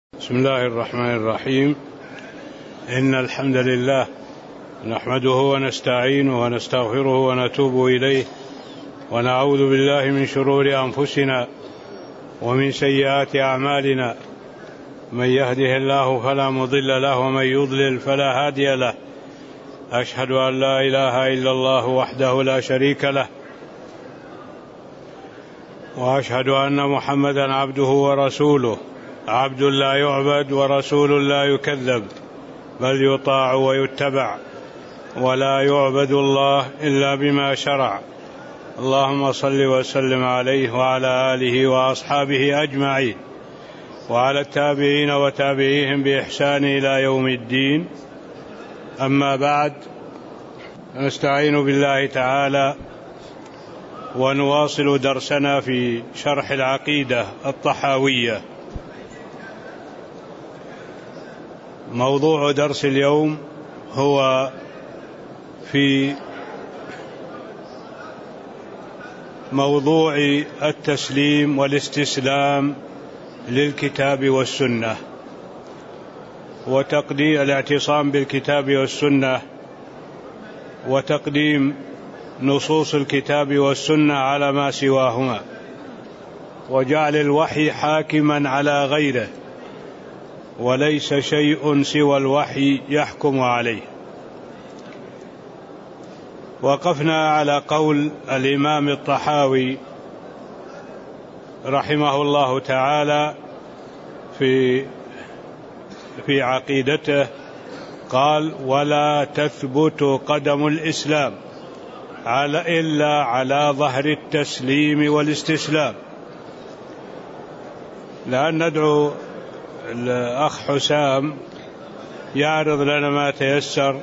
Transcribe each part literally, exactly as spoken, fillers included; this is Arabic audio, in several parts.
بسم الله الرحمن الرحيم. إن الحمد لله نحمده ونستعينه ونستغفره ونتوب إليه ونعوذ بالله من شرور أنفسنا ومن سيئات أعمالنا. من يهده الله فلا مضل له ومن يضلل فلا هادي له. أشهد أن لا إله إلا الله وحده لا شريك له، وأشهد أن محمدا عبده ورسوله، عبد لا يعبد ورسول لا يكذب، بل يطاع ويتبع، ولا يعبد الله إلا بما شرع. اللهم صل وسلم عليه وعلى آله وأصحابه أجمعين، وعلى التابعين وتابعيهم بإحسان إلى يوم الدين. أما بعد، نستعين بالله تعالى ونواصل درسنا في شرح العقيدة الطحاوية. موضوع درس اليوم هو في موضوع التسليم والاستسلام للكتاب والسنة، وتقديم الاعتصام بالكتاب والسنة، وتقديم نصوص الكتاب والسنة على ما سواهما، وجعل الوحي حاكما على غيره، وليس شيء سوى الوحي يحكم عليه. وقفنا على قول الإمام الطحاوي رحمه الله تعالى في في عقيدته، قال: ولا تثبت قدم الإسلام على إلا على ظهر التسليم والاستسلام. لأن ندعو الأخ حسام يعرض لنا ما تيسر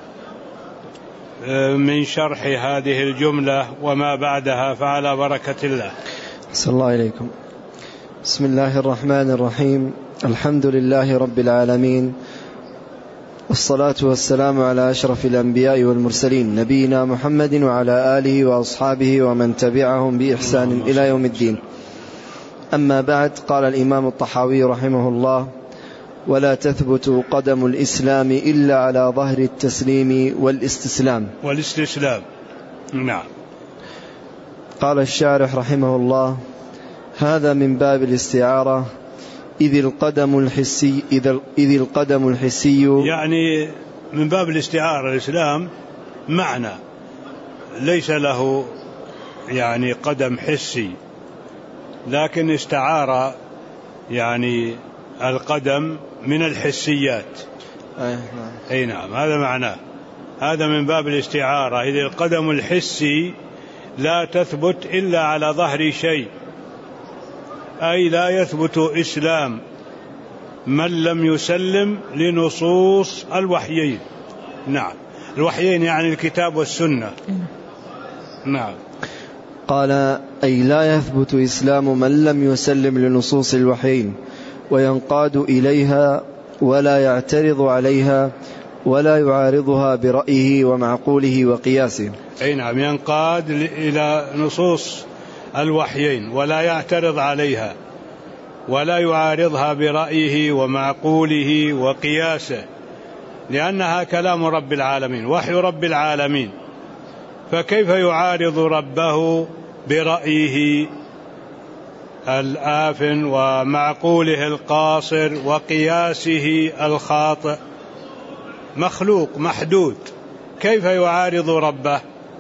من شرح هذه الجملة وما بعدها، فعلى بركة الله. صلى الله عليكم. بسم الله الرحمن الرحيم. الحمد لله رب العالمين، والصلاة والسلام على أشرف الأنبياء والمرسلين، نبينا محمد وعلى آله وأصحابه ومن تبعهم بإحسان إلى يوم الدين. أما بعد، قال الإمام الطحاوي رحمه الله: ولا تثبت قدم الإسلام إلا على ظهر التسليم والاستسلام. والاستسلام نعم. قال الشارح رحمه الله: هذا من باب الاستعارة، إذ القدم الحسي إذ القدم الحسي يعني من باب الاستعارة. الإسلام معنى ليس له يعني قدم حسي، لكن استعار يعني القدم من الحسيات. أي نعم، هذا معناه. هذا من باب الاستعارة، إذ القدم الحسي لا تثبت إلا على ظهر شيء، أي لا يثبت إسلام من لم يسلم لنصوص الوحيين. نعم، الوحيين يعني الكتاب والسنة. نعم. قال: أي لا يثبت إسلام من لم يسلم لنصوص الوحيين وينقاد إليها ولا يعترض عليها ولا يعارضها برأيه ومعقوله وقياسه. أي نعم، ينقاد إلى نصوص الوحيين ولا يعترض عليها ولا يعارضها برأيه ومعقوله وقياسه، لأنها كلام رب العالمين، وحي رب العالمين، فكيف يعارض ربه برأيه الآفن ومعقوله القاصر وقياسه الخاطئ؟ مخلوق محدود، كيف يعارض ربه؟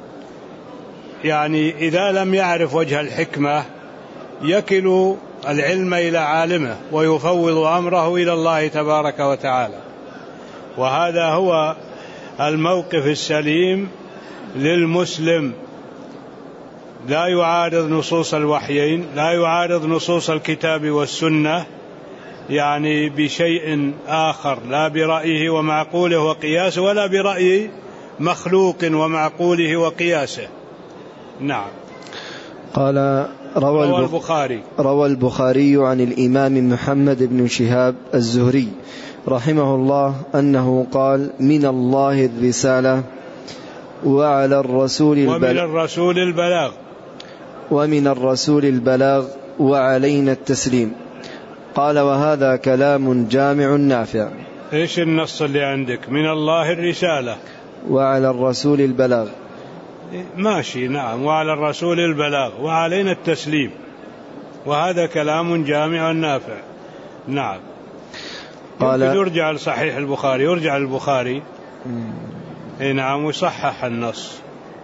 يعني إذا لم يعرف وجه الحكمة يكل العلم إلى عالمه ويفوض أمره إلى الله تبارك وتعالى. وهذا هو الموقف السليم للمسلم، لا يعارض نصوص الوحيين، لا يعارض نصوص الكتاب والسنة يعني بشيء آخر، لا برأيه ومعقوله وقياسه ولا برأي مخلوق ومعقوله وقياسه. نعم. قال: روى, روى البخاري روى البخاري عن الإمام محمد بن شهاب الزهري رحمه الله أنه قال: من الله الرسالة وعلى الرسول البلاغ ومن الرسول البلاغ ومن الرسول البلاغ وعلينا التسليم. قال وهذا كلام جامع نافع. إيش النص اللي عندك؟ من الله الرسالة وعلى الرسول البلاغ. ماشي، نعم، وعلى الرسول البلاغ وعلينا التسليم، وهذا كلام جامع نافع. نعم. قال يرجع لصحيح البخاري، يرجع للبخاري اي نعم ويصحح النص.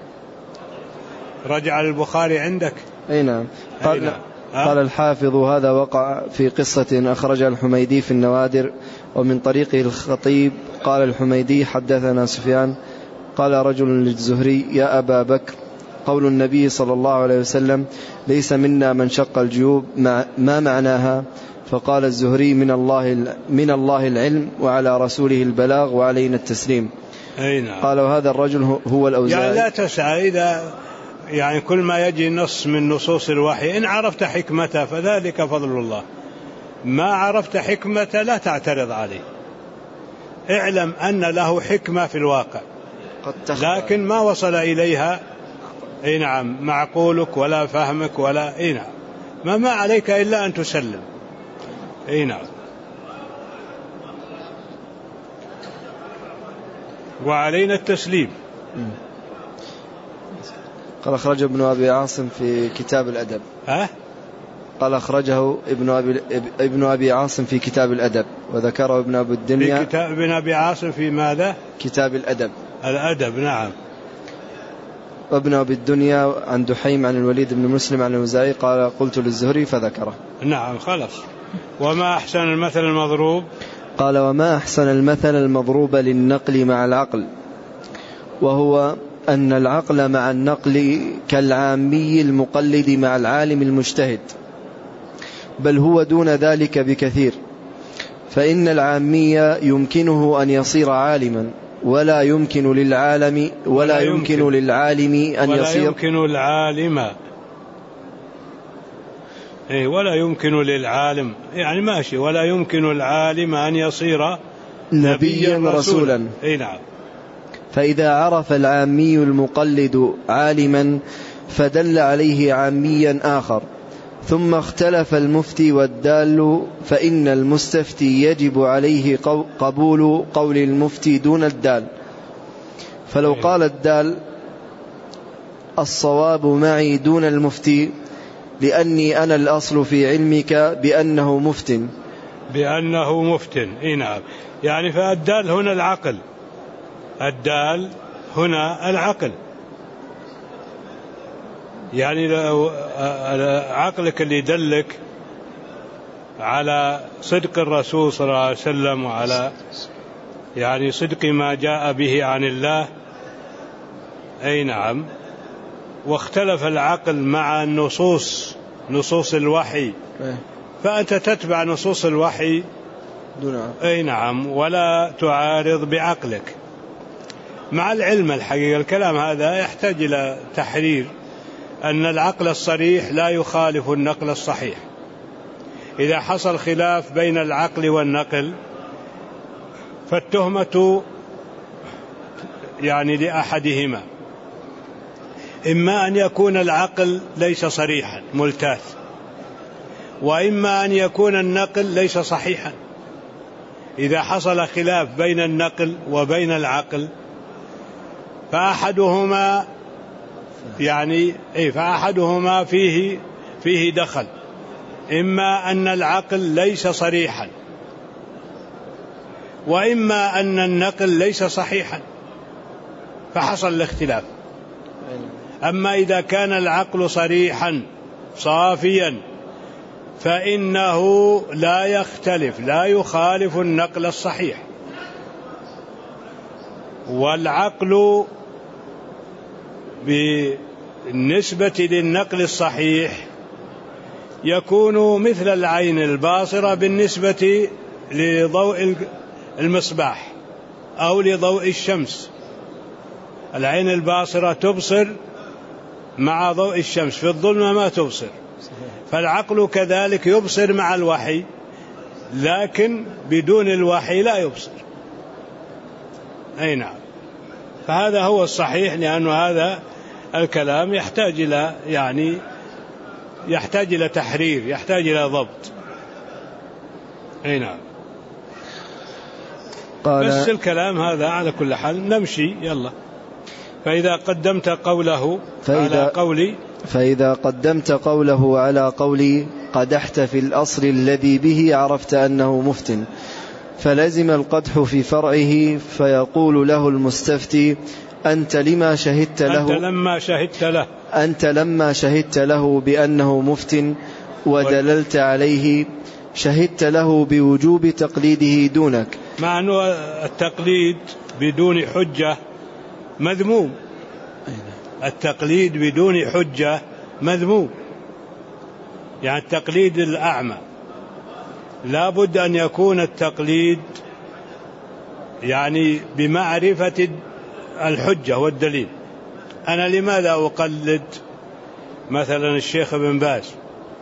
رجع للبخاري عندك؟ اي نعم. قال, نعم. قال الحافظ هذا وقع في قصة أخرجها الحميدي في النوادر ومن طريقه الخطيب. قال الحميدي حدثنا سفيان قال رجل للزهري يا أبا بكر قول النبي صلى الله عليه وسلم ليس منا من شق الجيوب ما معناها؟ فقال الزهري من الله, من الله العلم وعلى رسوله البلاغ وعلينا التسليم. نعم. قال وهذا الرجل هو الأوزاعي. يعني لا تسعى إذا يعني كل ما يجي نص من نصوص الوحي إن عرفت حكمته فذلك فضل الله، ما عرفت حكمته لا تعترض عليه، اعلم أن له حكمة في الواقع لكن ما وصل إليها اي نعم معقولك ولا فهمك ولا اي نعم ما ما عليك إلا أن تسلم. اي نعم. وعلينا التسليم. قال أخرجه ابن أبي عاصم في كتاب الأدب. ها؟ قال أخرجه ابن أبي, ابن أبي عاصم في كتاب الأدب وذكره ابن أبي الدنيا في كتاب ابن أبي عاصم في ماذا؟ كتاب الأدب. الأدب نعم. وابن أبي الدنيا عن دحيم عن الوليد بن مسلم عن الأوزاعي قال قلت للزهري فذكره. نعم خلاص. وما أحسن المثل المضروب؟ قال وما أحسن المثل المضروب للنقل مع العقل، وهو أن العقل مع النقل كالعامي المقلد مع العالم المجتهد، بل هو دون ذلك بكثير، فإن العامي يمكنه أن يصير عالما ولا يمكن للعالم ولا يمكن, يمكن للعالم أن ولا يصير يمكن العالم إيه ولا يمكن للعالم يعني ماشي ولا يمكن العالم أن يصير نبيا رسولا, رسولا. إيه نعم. فإذا عرف العامي المقلد عالما فدل عليه عاميا آخر ثم اختلف المفتي والدال، فإن المستفتي يجب عليه قبول قول المفتي دون الدال. فلو قال الدال الصواب معي دون المفتي لأني أنا الأصل في علمك بأنه مفتن بأنه مفتن إيه نعم. يعني فالدال هنا العقل، الدال هنا العقل، يعني لو عقلك اللي يدلك على صدق الرسول صلى الله عليه وسلم وعلى يعني صدق ما جاء به عن الله أي نعم، واختلف العقل مع النصوص نصوص الوحي فأنت تتبع نصوص الوحي أي نعم ولا تعارض بعقلك مع العلم. الحقيقة الكلام هذا يحتاج إلى تحرير، أن العقل الصريح لا يخالف النقل الصحيح. إذا حصل خلاف بين العقل والنقل فالتهمة يعني لأحدهما، إما أن يكون العقل ليس صريحا ملتاث، وإما أن يكون النقل ليس صحيحا. إذا حصل خلاف بين النقل وبين العقل فأحدهما يعني إيه فأحدهما فيه فيه دخل، إما أن العقل ليس صريحا وإما أن النقل ليس صحيحا فحصل الاختلاف. أما إذا كان العقل صريحا صافيا فإنه لا يختلف لا يخالف النقل الصحيح. والعقل بالنسبة للنقل الصحيح يكون مثل العين الباصرة بالنسبة لضوء المصباح أو لضوء الشمس. العين الباصرة تبصر مع ضوء الشمس، في الظلمة ما تبصر. فالعقل كذلك يبصر مع الوحي لكن بدون الوحي لا يبصر. أي نعم. فهذا هو الصحيح، لأن هذا الكلام يحتاج إلى يعني يحتاج إلى تحرير، يحتاج إلى ضبط. أي نعم. قال بس الكلام هذا على كل حال نمشي يلا. فإذا قدمت قوله فإذا على قولي فإذا قدمت قوله على قولي قدحت في الأصل الذي به عرفت أنه مفتن، فلزم القدح في فرعه، فيقول له المستفتي أنت لما شهدت له أنت لما شهدت له أنت لما شهدت له بأنه مفتن ودللت عليه شهدت له بوجوب تقليده دونك. مع أنه التقليد بدون حجة مذموم، التقليد بدون حجة مذموم. يعني التقليد الأعمى لا بد أن يكون التقليد يعني بمعرفة الحجة والدليل. أنا لماذا أقلد مثلا الشيخ ابن باز؟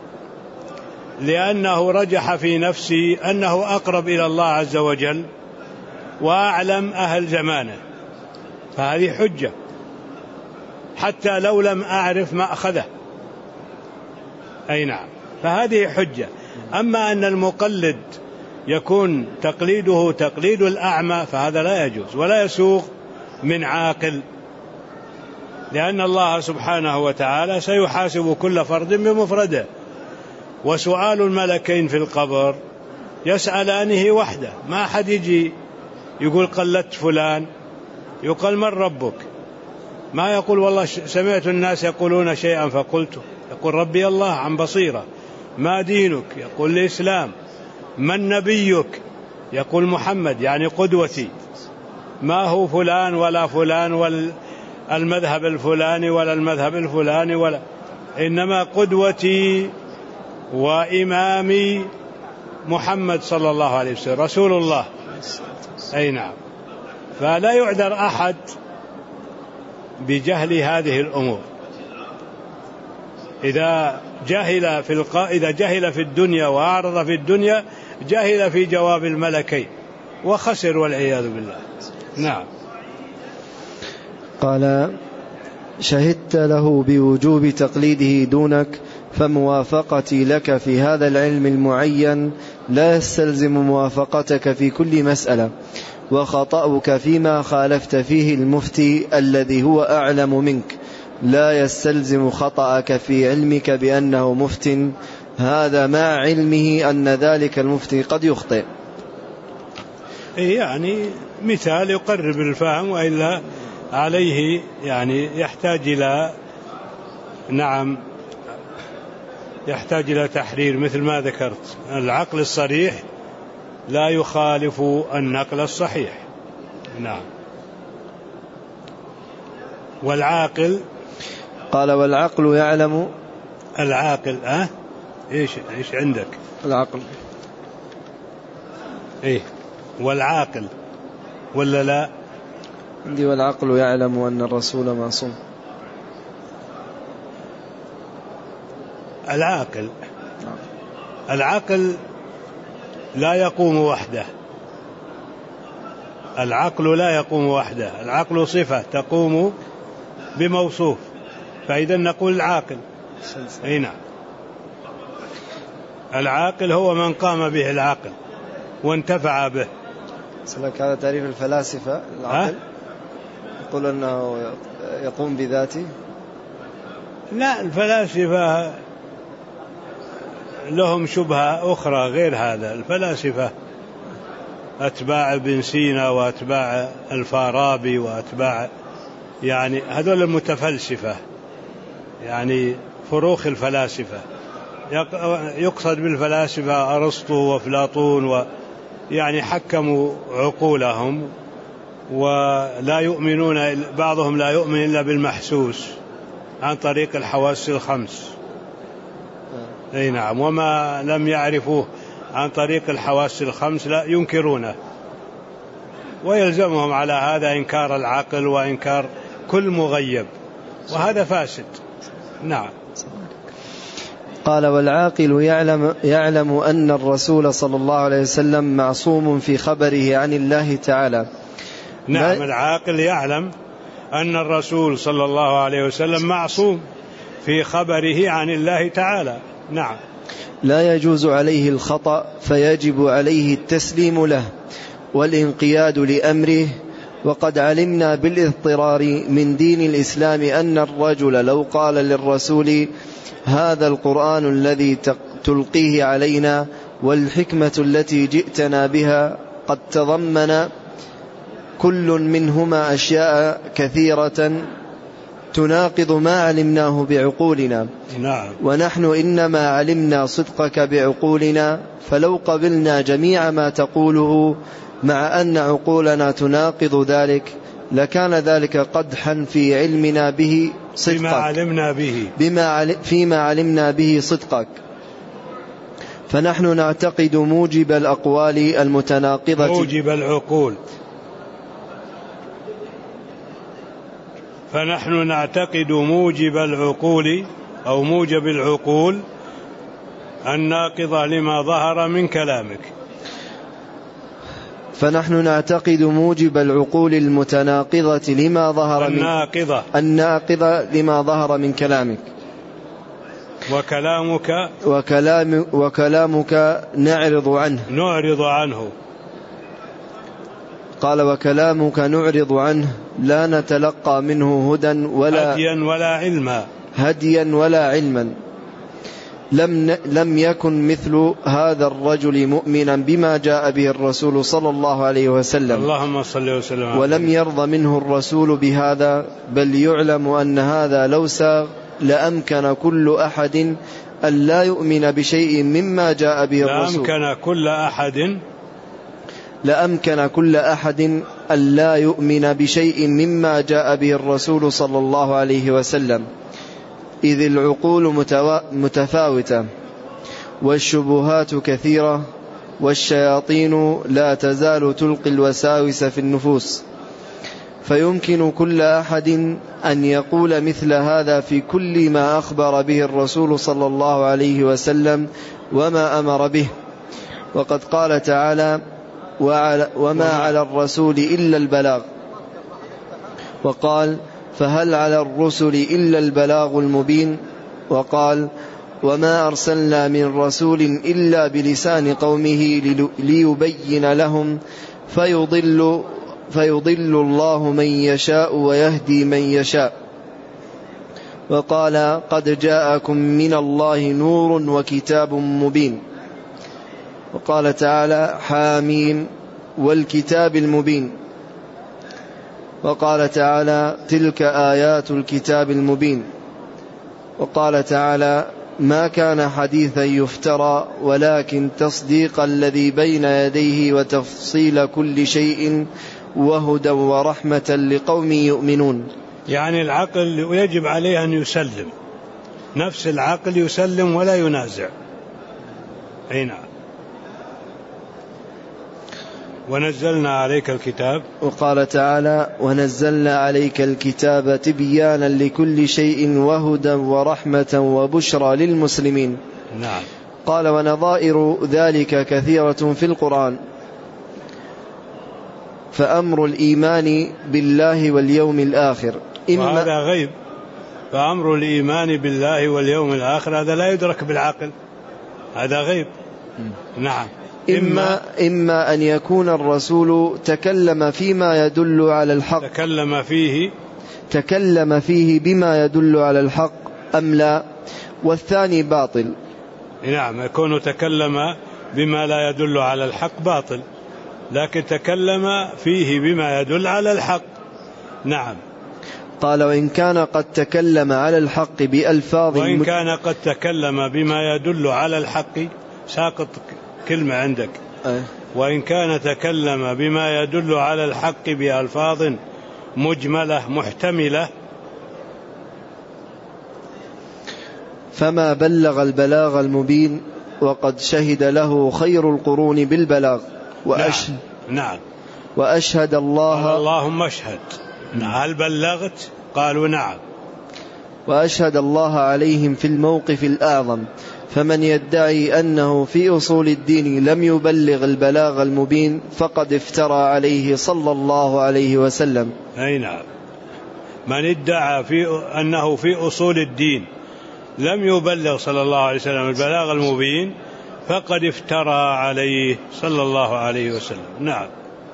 لأنه رجح في نفسي أنه أقرب إلى الله عز وجل وأعلم أهل زمانه، فهذه حجة حتى لو لم أعرف ما أخذه. أي نعم، فهذه حجة. أما أن المقلد يكون تقليده تقليد الأعمى فهذا لا يجوز ولا يسوغ من عاقل، لأن الله سبحانه وتعالى سيحاسب كل فرد بمفرده، وسؤال الملكين في القبر يسألانه وحده، ما أحد يجي يقول قلدت فلان، يقول من ربك؟ ما يقول والله سمعت الناس يقولون شيئا فقلته، يقول ربي الله عن بصيرة. ما دينك؟ يقول الإسلام. من نبيك؟ يقول محمد يعني قدوتي. ما هو فلان ولا فلان والمذهب الفلاني ولا المذهب الفلاني ولا، إنما قدوتي وإمامي محمد صلى الله عليه وسلم رسول الله. أي نعم. فلا يعذر أحد بجهل هذه الأمور. إذا جهل في الق... إذا جهل في الدنيا وأعرض في الدنيا جهل في جواب الملكين وخسر والعياذ بالله. نعم. قال شهدت له بوجوب تقليده دونك، فموافقتي لك في هذا العلم المعين لا يستلزم موافقتك في كل مسألة، وخطأك فيما خالفت فيه المفتي الذي هو أعلم منك لا يستلزم خطأك في علمك بأنه مفتن، هذا مع علمه أن ذلك المفتي قد يخطئ. يعني مثال يقرب الفهم، وإلا عليه يعني يحتاج إلى نعم يحتاج إلى تحرير، مثل ما ذكرت العقل الصريح لا يخالف النقل الصحيح. نعم. والعاقل قال والعقل يعلم. العاقل أه؟ إيش إيش عندك؟ العقل إيه والعاقل ولا لا؟ عندي والعقل يعلم أن الرسول معصوم. العاقل العقل لا يقوم وحده، العقل لا يقوم وحده، العقل صفة تقوم بموصوف، فإذا نقول العاقل. أي نعم. العاقل هو من قام به العقل وانتفع به. سلك هذا تعريف الفلاسفة. العقل يقول أنه يقوم بذاته. لا، الفلاسفة لهم شبهة أخرى غير هذا. الفلاسفة أتباع ابن سينا وأتباع الفارابي وأتباع يعني هذول المتفلسفة، يعني فروخ الفلاسفة. يقصد بالفلاسفة أرسطو وأفلاطون، ويعني حكموا عقولهم ولا يؤمنون، بعضهم لا يؤمن إلا بالمحسوس عن طريق الحواس الخمس. أي نعم. وما لم يعرفوه عن طريق الحواس الخمس لا ينكرونه، ويلزمهم على هذا إنكار العقل وإنكار كل مغيب، وهذا فاسد. نعم. قال والعاقل يعلم, يعلم أن الرسول صلى الله عليه وسلم معصوم في خبره عن الله تعالى. نعم. العاقل يعلم أن الرسول صلى الله عليه وسلم معصوم في خبره عن الله تعالى. نعم. لا يجوز عليه الخطأ، فيجب عليه التسليم له والانقياد لأمره. وقد علمنا بالاضطرار من دين الإسلام أن الرجل لو قال للرسول هذا القرآن الذي تلقيه علينا والحكمة التي جئتنا بها قد تضمن كل منهما أشياء كثيرة تناقض ما علمناه بعقولنا، نعم. ونحن إنما علمنا صدقك بعقولنا، فلو قبلنا جميع ما تقوله مع أن عقولنا تناقض ذلك لكان ذلك قدحا في علمنا به صدقك، بما علمنا به بما فيما علمنا به صدقك. فنحن نعتقد موجب الأقوال المتناقضة موجب العقول فنحن نعتقد موجب العقول أو موجب العقول الناقضة لما ظهر من كلامك. فنحن نعتقد موجب العقول المتناقضة لما ظهر من الناقضة الناقضة لما ظهر من كلامك. وكلامك وكلام وكلامك نعرض عنه نعرض عنه قال وكلامك نعرض عنه لا نتلقى منه هدى ولا هديا ولا علما هديا ولا علما. لم لم يكن مثل هذا الرجل مؤمنا بما جاء به الرسول صلى الله عليه وسلم، اللهم صل وسلم، ولم يرضى منه الرسول بهذا، بل يعلم أن هذا لو ساغ لأمكن كل أحد أن لا يؤمن بشيء مما جاء به الرسول لأمكن كل أحد لأمكن كل أحد أن لا يؤمن بشيء مما جاء به الرسول صلى الله عليه وسلم، إذ العقول متفاوتة والشبهات كثيرة والشياطين لا تزال تلقي الوساوس في النفوس، فيمكن كل أحد أن يقول مثل هذا في كل ما أخبر به الرسول صلى الله عليه وسلم وما أمر به. وقد قال تعالى وما على الرسول إلا البلاغ، وقال فهل على الرسل إلا البلاغ المبين، وقال وما أرسلنا من رسول إلا بلسان قومه ليبين لهم فيضل, فيضل الله من يشاء ويهدي من يشاء، وقال قد جاءكم من الله نور وكتاب مبين، وقال تعالى حاميم والكتاب المبين، وقال تعالى تلك آيات الكتاب المبين، وقال تعالى ما كان حديثا يفترى ولكن تصديق الذي بين يديه وتفصيل كل شيء وهدى ورحمة لقوم يؤمنون. يعني العقل يجب عليه أن يسلم، نفس العقل يسلم ولا ينازع. أي نعم. ونزلنا عليك الكتاب، وقال تعالى ونزلنا عليك الكتاب تبيانا لكل شيء وهدى ورحمة وبشرى للمسلمين. نعم. قال ونظائر ذلك كثيرة في القرآن، فأمر الإيمان بالله واليوم الآخر إما هذا غيب، فأمر الإيمان بالله واليوم الآخر هذا لا يدرك بالعقل، هذا غيب. نعم. إما, إما أن يكون الرسول تكلم فيما يدل على الحق تكلم فيه تكلم فيه بما يدل على الحق أم لا، والثاني باطل. نعم، يكون تكلم بما لا يدل على الحق باطل، لكن تكلم فيه بما يدل على الحق. نعم. قال وإن كان قد تكلم على الحق بألفاظ وإن مت... كان قد تكلم بما يدل على الحق، ساقط كلمة عندك. أه. وإن كان تكلم بما يدل على الحق بألفاظ مجملة محتملة، فما بلغ البلاغ المبين وقد شهد له خير القرون بالبلاغ. وأشهد نعم. نعم. وأشهد الله اللهم اشهد. هل بلغت؟ قالوا نعم. وأشهد الله عليهم في الموقف الأعظم، فمن يدعي أنه في أصول الدين لم يبلغ البلاغ المبين فقد افترى عليه صلى الله عليه وسلم. أي نعم. من ادعى في أنه في أصول الدين لم يبلغ صلى الله عليه وسلم البلاغ المبين فقد افترى عليه صلى الله عليه وسلم. نعم.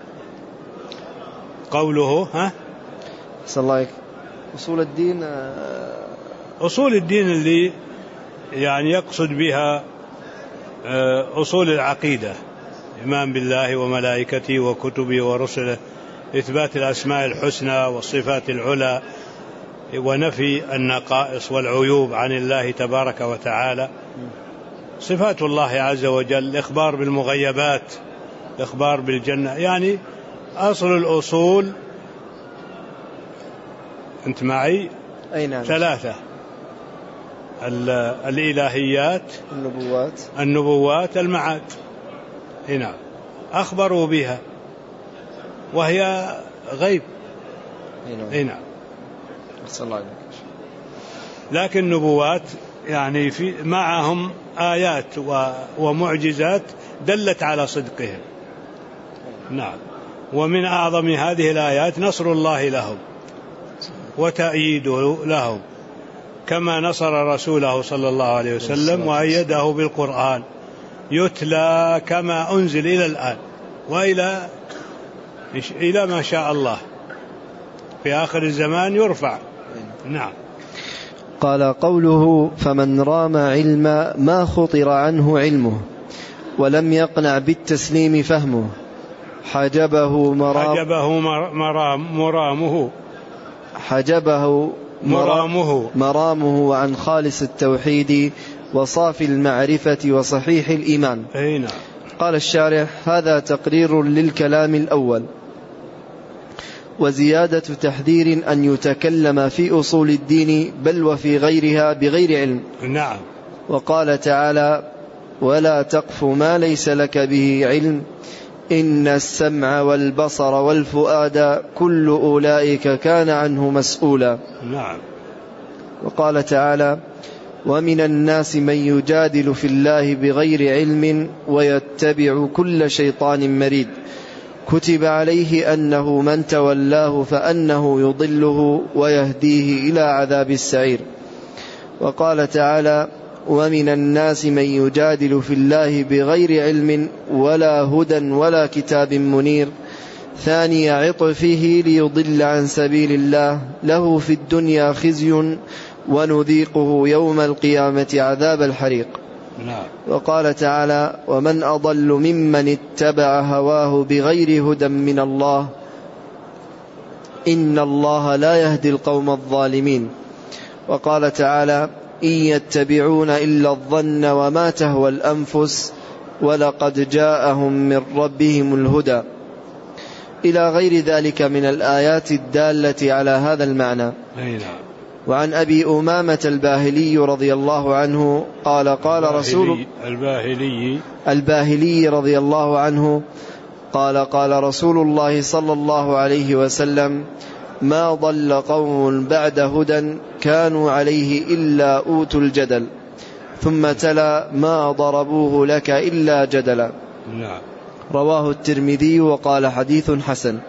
قوله ها صلى الله عليه أصول الدين، أصول الدين اللي يعني يقصد بها أصول العقيدة، إيمان بالله وملائكته وكتبه ورسله، إثبات الأسماء الحسنى والصفات العلى، ونفي النقائص والعيوب عن الله تبارك وتعالى، صفات الله عز وجل، الإخبار بالمغيبات، الإخبار بالجنة. يعني أصل الأصول أنت معي أي نعم. ثلاثة: الإلهيات، النبوات النبوات المعاد. هنا أخبروا بها وهي غيب. هنا لكن النبوات يعني في معهم آيات ومعجزات دلت على صدقهم. نعم. ومن أعظم هذه الآيات نصر الله لهم وتأييده لهم، كما نصر رسوله صلى الله عليه وسلم وأيده بالقرآن يتلى كما أنزل إلى الآن وإلى إلى ما شاء الله في آخر الزمان يرفع. نعم. قال قوله فمن رام علم ما خطر عنه علمه ولم يقنع بالتسليم فهمه حجبه مرام حجبه مرام مرامه حجبه مرامه مرامه عن خالص التوحيد وصافي المعرفة وصحيح الإيمان. أين؟ قال الشارح هذا تقرير للكلام الأول وزيادة تحذير أن يتكلم في أصول الدين بل وفي غيرها بغير علم. نعم. وقال تعالى ولا تقف ما ليس لك به علم إن السمع والبصر والفؤاد كل أولئك كان عنه مسؤولا. نعم. وقال تعالى ومن الناس من يجادل في الله بغير علم ويتبع كل شيطان مريد كتب عليه أنه من تولاه فأنه يضله ويهديه إلى عذاب السعير. وقال تعالى ومن الناس من يجادل في الله بغير علم ولا هدى ولا كتاب منير ثاني عطفه ليضل عن سبيل الله له في الدنيا خزي ونذيقه يوم القيامة عذاب الحريق. نعم. وقال تعالى ومن أضل ممن اتبع هواه بغير هدى من الله إن الله لا يهدي القوم الظالمين. وقال تعالى إن يتبعون إلا الظن وما تهوى الأنفس ولقد جاءهم من ربهم الهدى إلى غير ذلك من الآيات الدالة على هذا المعنى. نعم. وعن أبي أمامة الباهلي رضي الله عنه قال قال رسول الباهلي الباهلي رضي الله عنه قال قال رسول الله صلى الله عليه وسلم ما ضل قوم بعد هدى كانوا عليه إلا أوتوا الجدل ثم تلا ما ضربوه لك إلا جدلا. نعم. رواه الترمذي وقال حديث حسن.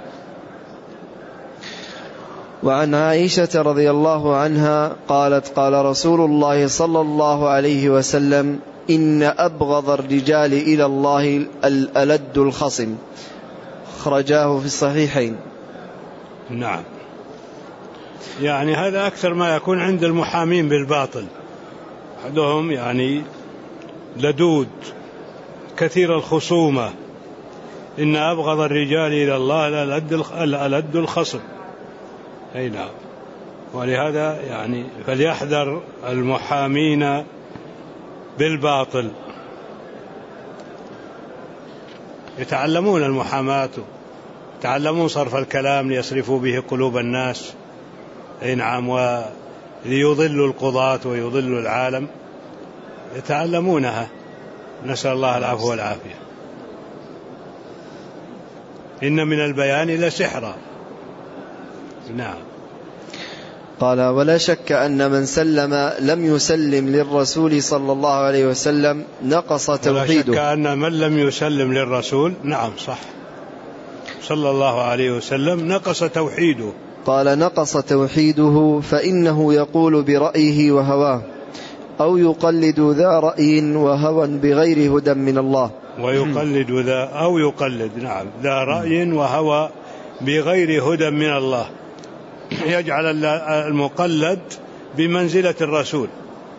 وعن عائشة رضي الله عنها قالت قال رسول الله صلى الله عليه وسلم إن أبغض الرجال إلى الله الألد الخصم خرجاه في الصحيحين. نعم. يعني هذا أكثر ما يكون عند المحامين بالباطل، أحدهم يعني لدود كثير الخصومة، إن أبغض الرجال إلى الله الألد الخصم. أي نعم. ولهذا يعني فليحذر المحامين بالباطل، يتعلمون المحاماة، يتعلمون صرف الكلام ليصرفوا به قلوب الناس. أي نعم. وليضلوا القضاة ويضلوا العالم يتعلمونها، نسأل الله العفو والعافية. إن من البيان لسحرا. نعم. قال ولا شك أن من سلم لم يسلم للرسول صلى الله عليه وسلم نقص توحيده. ولا شك أن من لم يسلم للرسول نعم صح صلى الله عليه وسلم نقص توحيده. قال نقص توحيده فإنه يقول برأيه وهواه أو يقلد ذا رأي وهوى بغير هدى من الله. ويقلد ذا أو يقلد نعم ذا رأي وهوى بغير هدى من الله، يجعل المقلد بمنزلة الرسول.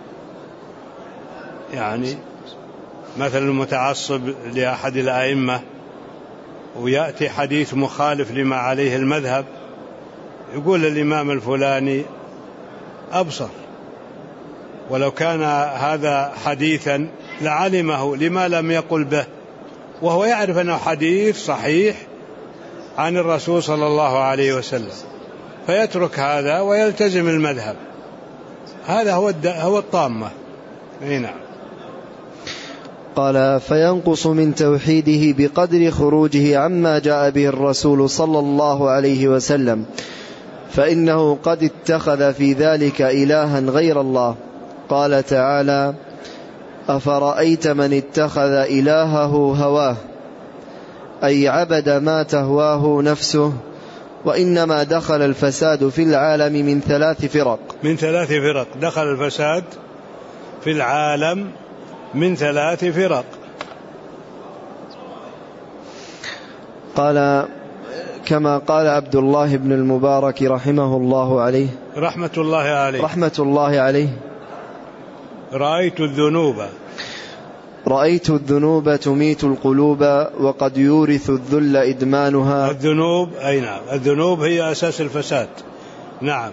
يعني مثل المتعصب لأحد الأئمة ويأتي حديث مخالف لما عليه المذهب، يقول الإمام الفلاني أبصر، ولو كان هذا حديثا لعلمه، لما لم يقل به وهو يعرف أنه حديث صحيح عن الرسول صلى الله عليه وسلم، فيترك هذا ويلتزم المذهب. هذا هو هو الطامة. نعم. قال: فينقص من توحيده بقدر خروجه عما جاء به الرسول صلى الله عليه وسلم، فإنه قد اتخذ في ذلك إلها غير الله. قال تعالى: أفرأيت من اتخذ إلهه هواه، أي عبد ما تهواه نفسه. وإنما دخل الفساد في العالم من ثلاث فرق من ثلاث فرق دخل الفساد في العالم من ثلاث فرق. قال: كما قال عبد الله بن المبارك رحمه الله عليه رحمة الله عليه رحمة الله عليه رأيت الذنوب رأيت الذنوب تميت القلوب، وقد يورث الذل إدمانها. الذنوب أي نعم، الذنوب هي أساس الفساد. نعم.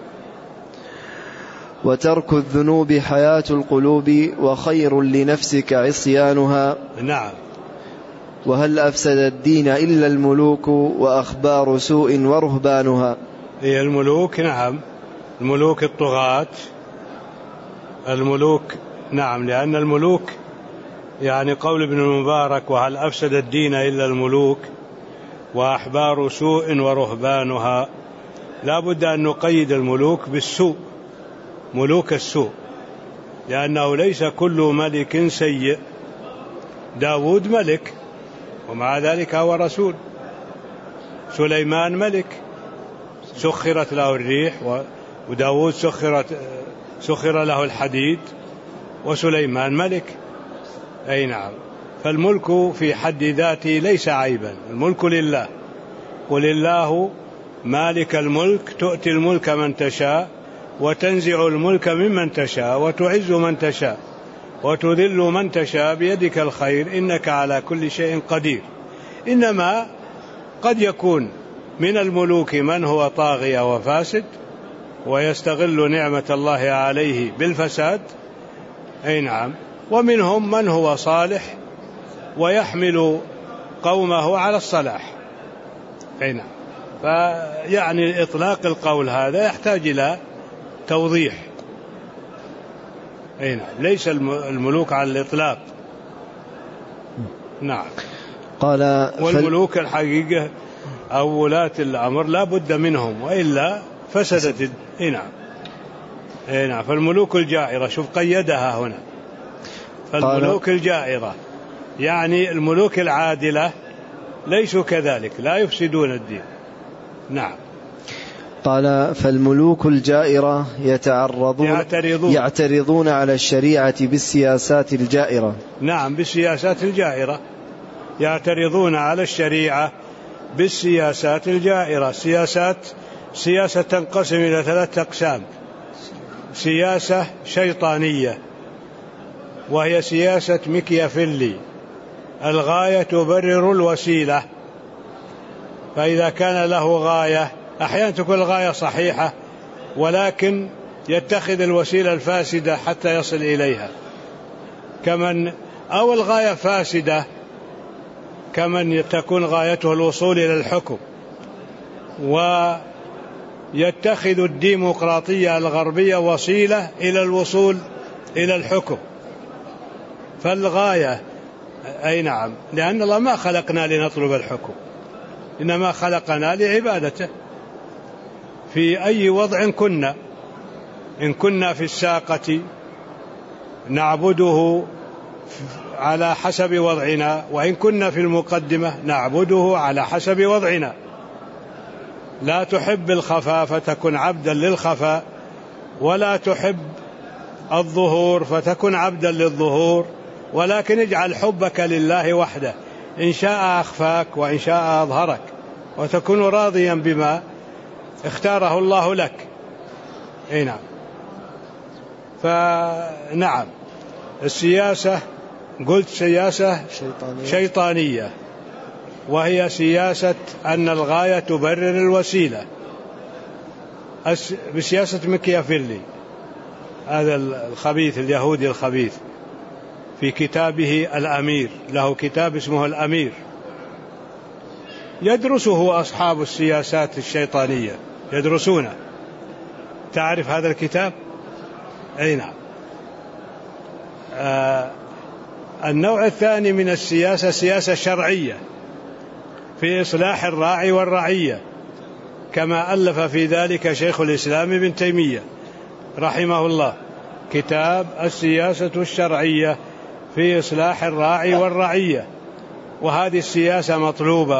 وترك الذنوب حياة القلوب، وخير لنفسك عصيانها. نعم. وهل أفسد الدين إلا الملوك، وأخبار سوء ورهبانها. هي الملوك. نعم، الملوك الطغاة، الملوك. نعم، لأن الملوك يعني قول ابن المبارك: وهل أفسد الدين إلا الملوك وأحبار سوء ورهبانها. لا بد أن نقيد الملوك بالسوء، ملوك السوء، لأنه ليس كل ملك سيء. داود ملك ومع ذلك هو رسول، سليمان ملك سخرت له الريح، وداود سخرت سخر له الحديد، وسليمان ملك. أي نعم. فالملك في حد ذاته ليس عيبا، الملك لله. قل الله مالك الملك تؤتي الملك من تشاء وتنزع الملك ممن تشاء وتعز من تشاء وتذل من تشاء بيدك الخير إنك على كل شيء قدير. إنما قد يكون من الملوك من هو طاغية وفاسد ويستغل نعمة الله عليه بالفساد. أي نعم. ومنهم من هو صالح ويحمل قومه على الصلاح. أي نعم. فيعني إطلاق القول هذا يحتاج إلى توضيح. أي نعم. ليس الملوك على الإطلاق. نعم. قال: والملوك الحقيقة أو ولاة الأمر لا بد منهم، وإلا فسدت. أي نعم. أي نعم. فالملوك الجائرة، شوف قيدها هنا، فالملوك الجائرة يعني الملوك العادلة ليسوا كذلك، لا يفسدون الدين. نعم. قال: فالملوك الجائرة يتعرضون يعترضون, يعترضون على الشريعة بالسياسات الجائرة. نعم، بالسياسات الجائرة، يعترضون على الشريعة بالسياسات الجائرة. سياسات سياسة تنقسم إلى ثلاثة أقسام: سياسة شيطانية، وهي سياسة ميكيافيلي، الغاية تبرر الوسيلة. فإذا كان له غاية، أحيانا تكون الغاية صحيحة ولكن يتخذ الوسيلة الفاسدة حتى يصل إليها، كمن أو الغاية فاسدة كمن تكون غايته الوصول إلى الحكم، ويتخذ الديمقراطية الغربية وسيلة إلى الوصول إلى الحكم. فالغاية أي نعم، لأن الله ما خلقنا لنطلب الحكم، إنما خلقنا لعبادته في أي وضع كنا. إن كنا في الساقة نعبده على حسب وضعنا، وإن كنا في المقدمة نعبده على حسب وضعنا. لا تحب الخفاء فتكن عبدا للخفاء، ولا تحب الظهور فتكن عبدا للظهور، ولكن اجعل حبك لله وحده، إن شاء أخفاك وإن شاء أظهرك، وتكون راضيا بما اختاره الله لك. اي نعم. فنعم السياسة قلت سياسة شيطانية, شيطانية وهي سياسة أن الغاية تبرر الوسيلة، بسياسة مكيافيلي هذا الخبيث اليهودي الخبيث، في كتابه الأمير، له كتاب اسمه الأمير، يدرسه أصحاب السياسات الشيطانية يدرسونه. تعرف هذا الكتاب؟ أي نعم. آه النوع الثاني من السياسة سياسة شرعية في إصلاح الراعي والرعية، كما ألف في ذلك شيخ الإسلام ابن تيمية رحمه الله كتاب السياسة الشرعية في إصلاح الراعي والرعية. وهذه السياسة مطلوبة،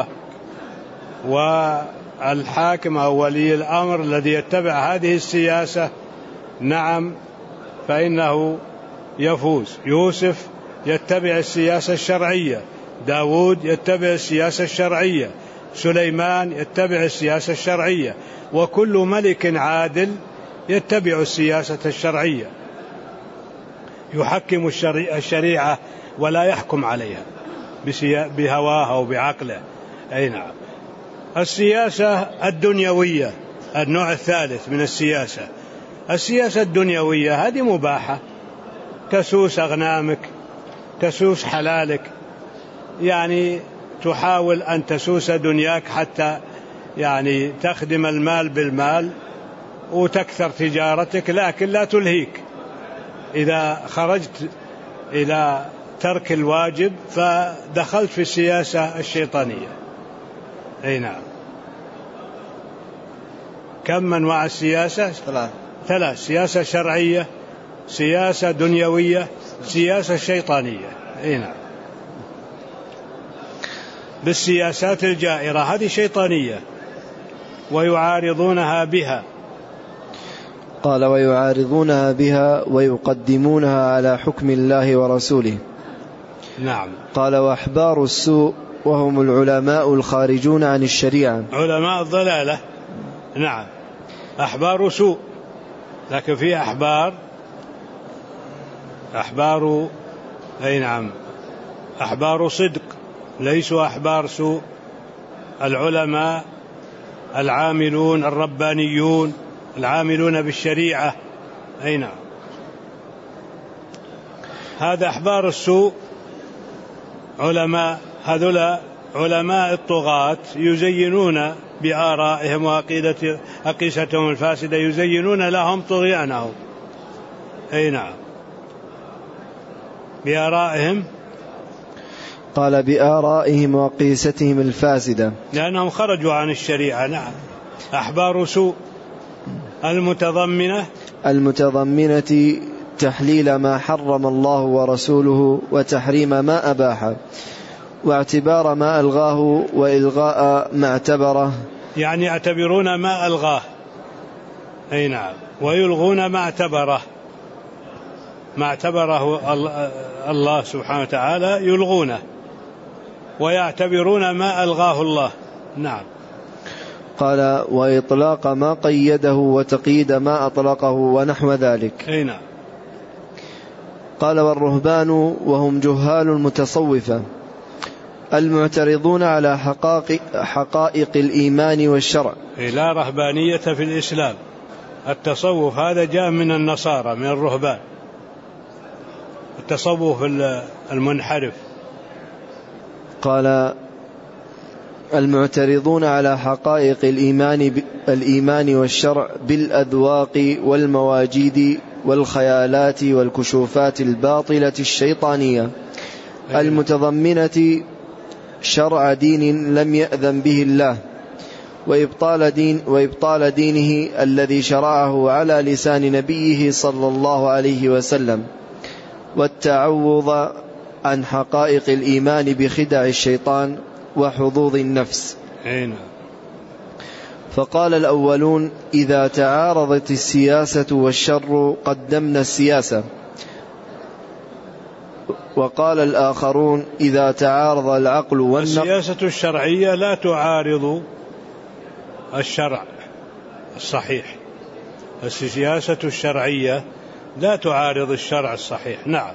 والحاكم أو ولي الأمر الذي يتبع هذه السياسة نعم فإنه يفوز. يوسف يتبع السياسة الشرعية، داود يتبع السياسة الشرعية، سليمان يتبع السياسة الشرعية، وكل ملك عادل يتبع السياسة الشرعية، يحكم الشريعة ولا يحكم عليها بهواه أو بعقله. أي نعم. السياسة الدنيوية النوع الثالث من السياسة، السياسة الدنيوية هذه مباحة، تسوس أغنامك، تسوس حلالك، يعني تحاول أن تسوس دنياك حتى يعني تخدم المال بالمال وتكثر تجارتك، لكن لا تلهيك. إذا خرجت إلى ترك الواجب فدخلت في السياسة الشيطانية. أي نعم. كم أنواع السياسة؟ ثلاث. ثلاث: سياسة شرعية، سياسة دنيوية، سياسة شيطانية. أي نعم. بالسياسات الجائرة هذه شيطانية ويعارضونها بها. قال: ويعارضونها بها ويقدمونها على حكم الله ورسوله. نعم. قال: وأحبار السوء وهم العلماء الخارجون عن الشريعة، علماء الضلالة. نعم. أحبار سوء، لكن في أحبار أحبار أي نعم أحبار صدق، ليسوا أحبار سوء. العلماء العاملون الربانيون العاملون بالشريعة. أي نعم. هذا أحبار السوء علماء، هذولا علماء الطغاة يزينون بآرائهم وأقيستهم الفاسدة، يزينون لهم طغيانهم. أي نعم. بآرائهم. قال: بآرائهم وقيستهم الفاسدة، لأنهم خرجوا عن الشريعة. نعم. أحبار سوء المتضمنة المتضمنة تحليل ما حرم الله ورسوله وتحريم ما أباح، واعتبار ما ألغاه وإلغاء ما اعتبره، يعني يعتبرون ما ألغاه. أي نعم. ويلغون ما اعتبره، ما اعتبره الله سبحانه وتعالى يلغونه، ويعتبرون ما ألغاه الله. نعم. قال: وإطلاق ما قيده وتقييد ما أطلقه ونحو ذلك. أي نعم. قال: والرهبان وهم جهال المتصوفة المعترضون على حقائق, حقائق الإيمان والشرع. لا رهبانية في الإسلام. التصوف هذا جاء من النصارى، من الرهبان، التصوف المنحرف. قال: المعترضون على حقائق الإيمان, الإيمان والشرع بالأذواق والمواجيد والخيالات والكشوفات الباطلة الشيطانية المتضمنة شرع دين لم يأذن به الله، وإبطال, دين وإبطال دينه الذي شرعه على لسان نبيه صلى الله عليه وسلم، والتعوض عن حقائق الإيمان بخدع الشيطان وحظوظ النفس. أين. فقال الأولون إذا تعارضت السياسة والشر قدمنا السياسة، وقال الآخرون إذا تعارض العقل والنقل. السياسة الشرعية لا تعارض الشرع الصحيح، السياسة الشرعية لا تعارض الشرع الصحيح. نعم.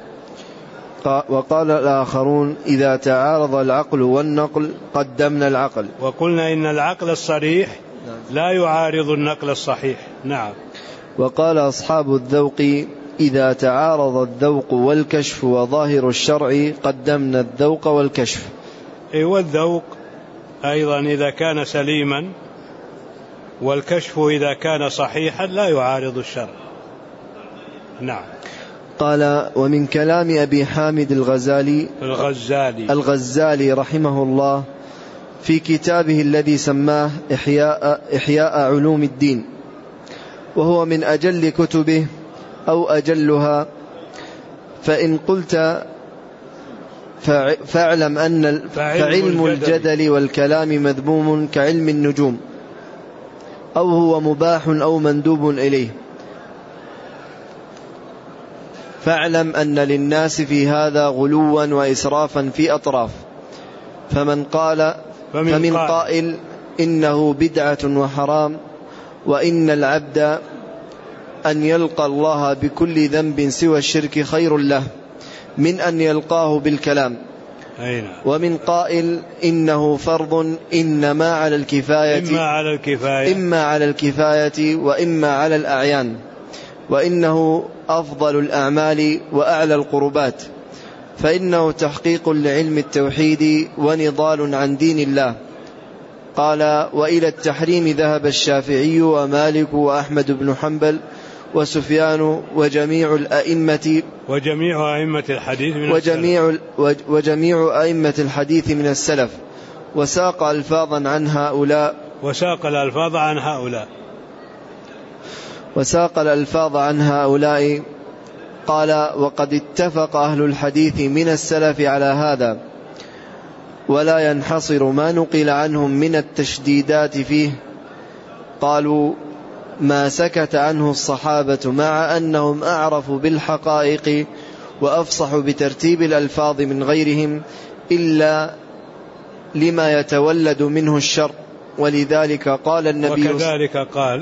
وقال الآخرون إذا تعارض العقل والنقل قدمنا العقل، وقلنا إن العقل الصريح لا يعارض النقل الصحيح. نعم. وقال أصحاب الذوق إذا تعارض الذوق والكشف وظاهر الشرع قدمنا الذوق والكشف. أي والذوق أيضا إذا كان سليما، والكشف إذا كان صحيحا لا يعارض الشرع. نعم. قال ومن كلام أبي حامد الغزالي الغزالي الغزالي رحمه الله في كتابه الذي سماه إحياء, إحياء علوم الدين، وهو من أجل كتبه أو أجلها، فإن قلت فاعلم أن فعلم الجدل والكلام مذموم كعلم النجوم، أو هو مباح أو مندوب إليه، فاعلم أن للناس في هذا غلوا وإسرافا في أطراف، فمن قال فمن, فمن قائل إنه بدعة وحرام، وإن العبد أن يلقى الله بكل ذنب سوى الشرك خير له من أن يلقاه بالكلام، ومن قائل إنه فرض إنما على الكفاية إما على الكفاية, إما على الكفاية وإما على الأعيان، وإنه أفضل الأعمال وأعلى القربات، فإنه تحقيق لعلم التوحيد ونضال عن دين الله. قال وإلى التحريم ذهب الشافعي ومالك وأحمد بن حنبل وسفيان وجميع الأئمة وجميع أئمة الحديث من وجميع, وجميع أئمة الحديث من السلف، وساق ألفاظا عن هؤلاء وساق الألفاظ عن هؤلاء وساق الألفاظ عن هؤلاء قال وقد اتفق أهل الحديث من السلف على هذا، ولا ينحصر ما نقل عنهم من التشديدات فيه. قالوا ما سكت عنه الصحابة مع أنهم أعرفوا بالحقائق وأفصح بترتيب الألفاظ من غيرهم إلا لما يتولد منه الشر، ولذلك قال النبي وكذلك قال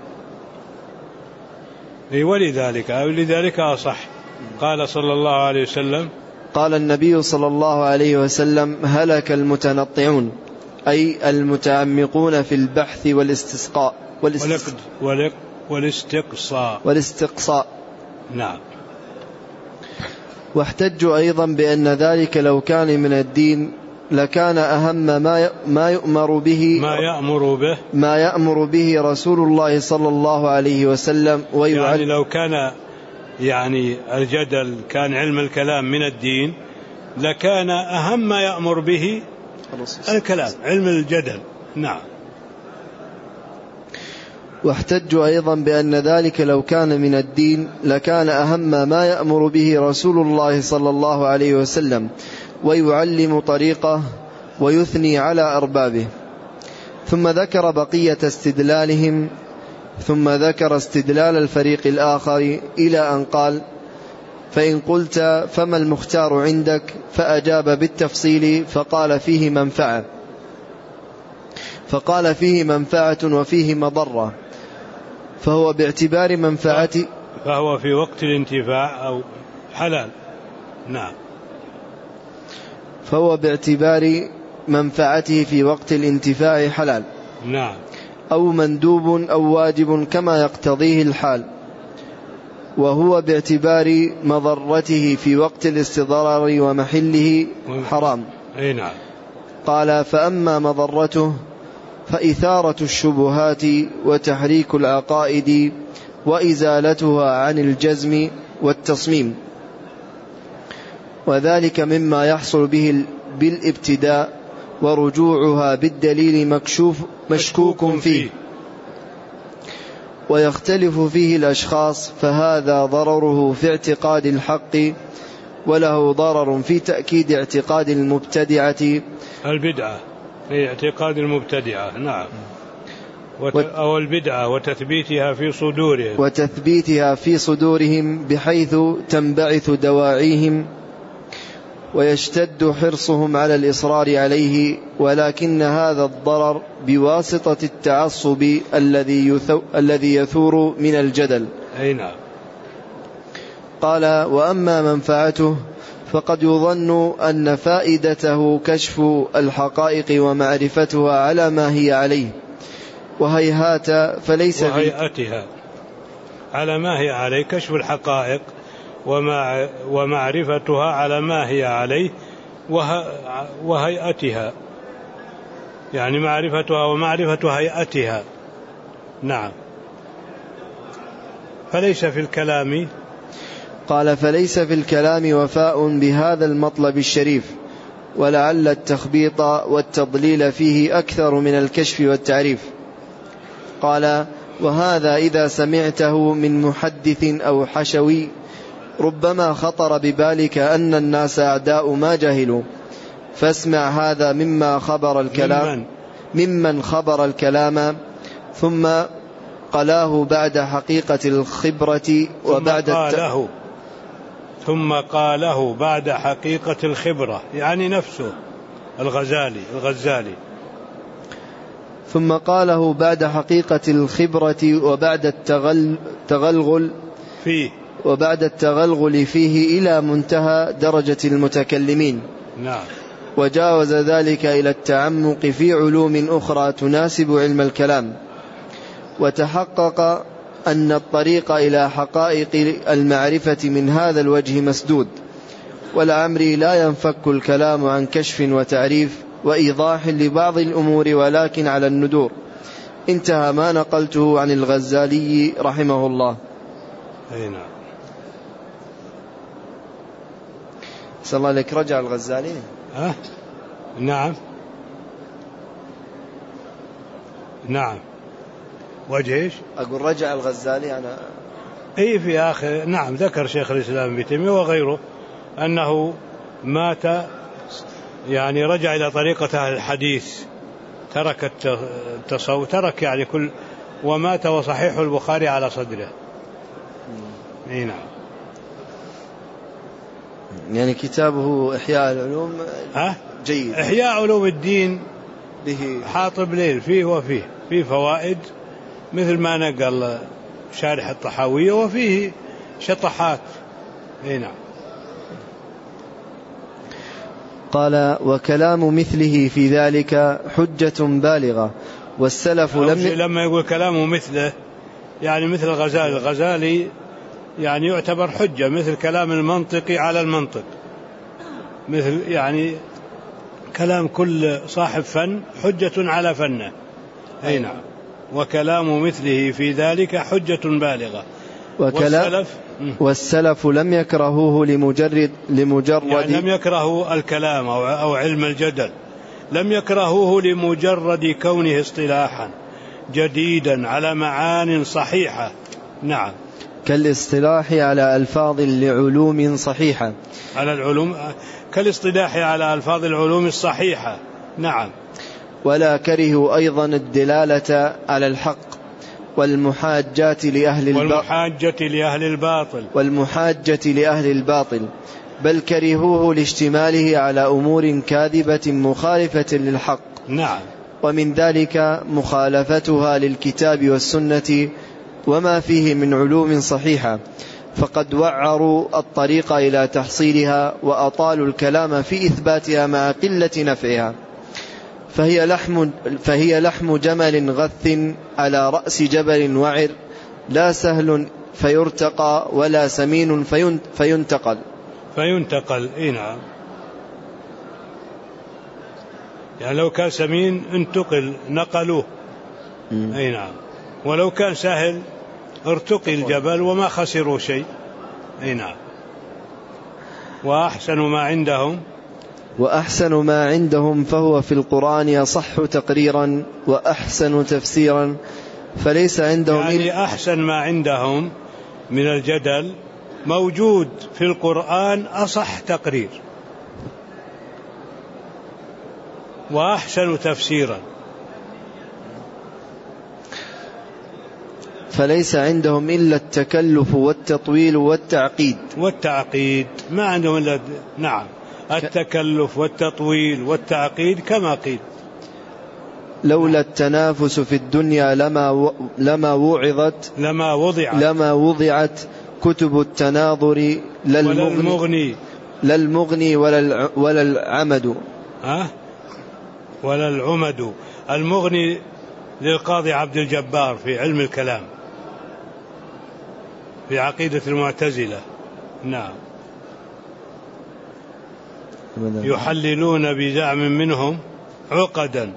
أي ولذلك أو لذلك أصح قال صلى الله عليه وسلم قال النبي صلى الله عليه وسلم هلك المتنطعون، أي المتعمقون في البحث والاستسقاء والاستقصاء والاستقصاء نعم. واحتجوا أيضا بأن ذلك لو كان من الدين لكان أهم ما ما يؤمر به ما يأمر به ما يأمر به رسول الله صلى الله عليه وسلم ويعلم. يعني لو كان يعني الجدل كان علم الكلام من الدين لكان أهم ما يأمر به الكلام علم الجدل. نعم. واحتجوا أيضا بأن ذلك لو كان من الدين لكان أهم ما يأمر به رسول الله صلى الله عليه وسلم ويعلم طريقه ويثني على أربابه. ثم ذكر بقية استدلالهم، ثم ذكر استدلال الفريق الآخر إلى أن قال فإن قلت فما المختار عندك، فأجاب بالتفصيل فقال فيه منفعة فقال فيه منفعة وفيه مضرة، فهو باعتبار منفعته فهو في وقت الانتفاع أو حلال. نعم. فهو باعتبار منفعته في وقت الانتفاع حلال. نعم. أو مندوب أو واجب كما يقتضيه الحال، وهو باعتبار مضرته في وقت الاستضرار ومحله حرام. أي نعم. قال فأما مضرته فإثارة الشبهات وتحريك العقائد وإزالتها عن الجزم والتصميم، وذلك مما يحصل به بالابتداء، ورجوعها بالدليل مكشوف مشكوك فيه، ويختلف فيه الأشخاص، فهذا ضرره في اعتقاد الحق، وله ضرر في تأكيد اعتقاد المبتدعة البدعة في اعتقاد المبتدعة. نعم. أو البدعة وتثبيتها في صدورهم وتثبيتها في صدورهم بحيث تنبعث دواعيهم ويشتد حرصهم على الإصرار عليه، ولكن هذا الضرر بواسطة التعصب الذي الذي يثور من الجدل. أي نعم. قال: وأما منفعته فقد يظن أن فائدته كشف الحقائق ومعرفتها على ما هي عليه، وهيهات فليس وهيئتها على ما هي عليه، كشف الحقائق ومعرفتها على ما هي عليه وهيئتها، يعني معرفتها ومعرفة هيئتها. نعم. فليس في الكلام قال فليس في الكلام وفاء بهذا المطلب الشريف، ولعل التخبيط والتضليل فيه أكثر من الكشف والتعريف. قال: وهذا إذا سمعته من محدث أو حشوي ربما خطر ببالك أن الناس أعداء ما جهلوا، فاسمع هذا مما خبر الكلام ممن خبر الكلام ثم قلاه بعد حقيقة الخبرة وبعد ثم قاله ثم قاله بعد حقيقة الخبرة، يعني نفسه الغزالي الغزالي ثم قاله بعد حقيقة الخبرة وبعد التغلغل فيه وبعد التغلغل فيه إلى منتهى درجة المتكلمين. نعم. وجاوز ذلك إلى التعمق في علوم أخرى تناسب علم الكلام، وتحقق أن الطريق إلى حقائق المعرفة من هذا الوجه مسدود، ولعمري لا ينفك الكلام عن كشف وتعريف وإيضاح لبعض الأمور ولكن على الندور. انتهى ما نقلته عن الغزالي رحمه الله. أي نعم. صلى الله عليك. رجع الغزالي؟ أه؟ نعم نعم. وجه ايش؟ أقول رجع الغزالي. أنا أي في آخر. نعم. ذكر شيخ الإسلام ابن تيمية وغيره أنه مات، يعني رجع إلى طريقة أهل الحديث، ترك التصوف، ترك يعني كل، ومات وصحيح البخاري على صدره. اي نعم. يعني كتابه إحياء العلوم أه؟ جيد. إحياء علوم الدين به حاطب ليل فيه وفيه فيه فوائد مثل ما نقل شارح الطحاوية، وفيه شطحات. اي نعم. قال: وكلام مثله في ذلك حجة بالغة، والسلف لم لما يقول كلامه مثله يعني مثل الغزالي الغزالي يعني يعتبر حجة، مثل كلام المنطقي على المنطق، مثل يعني كلام كل صاحب فن حجة على فنه. أي نعم. وكلام مثله في ذلك حجة بالغة. والسلف والسلف لم يكرهوه لمجرد لمجرد يعني لم يكرهوا الكلام أو, أو علم الجدل، لم يكرهوه لمجرد كونه اصطلاحا جديدا على معان صحيحة. نعم. كالاصطلاح على ألفاظ لعلوم صحيحة، على العلوم كالاصطلاح على ألفاظ العلوم الصحيحة. نعم. ولا كرهوا أيضا الدلالة على الحق والمحاجة لأهل الباطل والمحاجة لأهل الباطل والمحاجة لأهل الباطل بل كرهوه لاشتماله على أمور كاذبة مخالفة للحق. نعم. ومن ذلك مخالفتها للكتاب والسنة وما فيه من علوم صحيحة، فقد وعروا الطريق إلى تحصيلها وأطالوا الكلام في إثباتها مع قلة نفعها، فهي لحم, فهي لحم جمل غث على رأس جبل وعر، لا سهل فيرتقى ولا سمين فينتقل فينتقل. إيه نعم. يعني لو كان سمين انتقل نقلوه. أي نعم. ولو كان سهل ارتقي الجبل وما خسروا شيء. أي نعم. وأحسن ما عندهم وأحسن ما عندهم فهو في القرآن يصح تقريرا وأحسن تفسيرا، فليس عندهم يعني أحسن ما عندهم من الجدل موجود في القرآن أصح تقرير وأحسن تفسيرا. فليس عندهم إلا التكلف والتطويل والتعقيد والتعقيد ما عندهم إلا نعم التكلف والتطويل والتعقيد كما قيل. لولا التنافس في الدنيا لما لما وعظت لما وضعت لما وضعت كتب التناظر للمغني لا المغني ولا ولا العمد ها ولا العمد. المغني للقاضي عبد الجبار في علم الكلام في عقيدة المعتزلة. نعم. يحللون بزعم منهم عقدا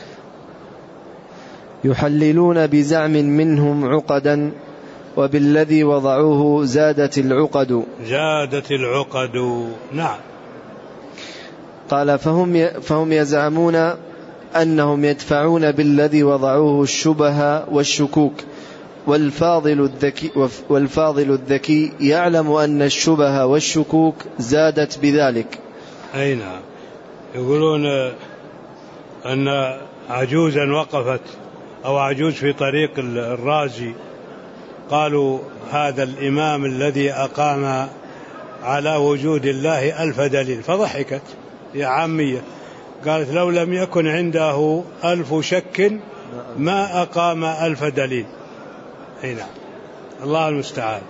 يحللون بزعم منهم عقدا وبالذي وضعوه زادت العقد زادت العقد. نعم. قال فهم فهم يزعمون أنهم يدفعون بالذي وضعوه الشبه والشكوك والفاضل الذكي والفاضل الذكي يعلم أن الشبه والشكوك زادت بذلك. أي نعم. يقولون أن عجوزا وقفت أو عجوز في طريق الرازي قالوا هذا الإمام الذي أقام على وجود الله ألف دليل فضحكت يا عامية قالت لو لم يكن عنده ألف شك ما أقام ألف دليل. أي نعم. الله المستعان.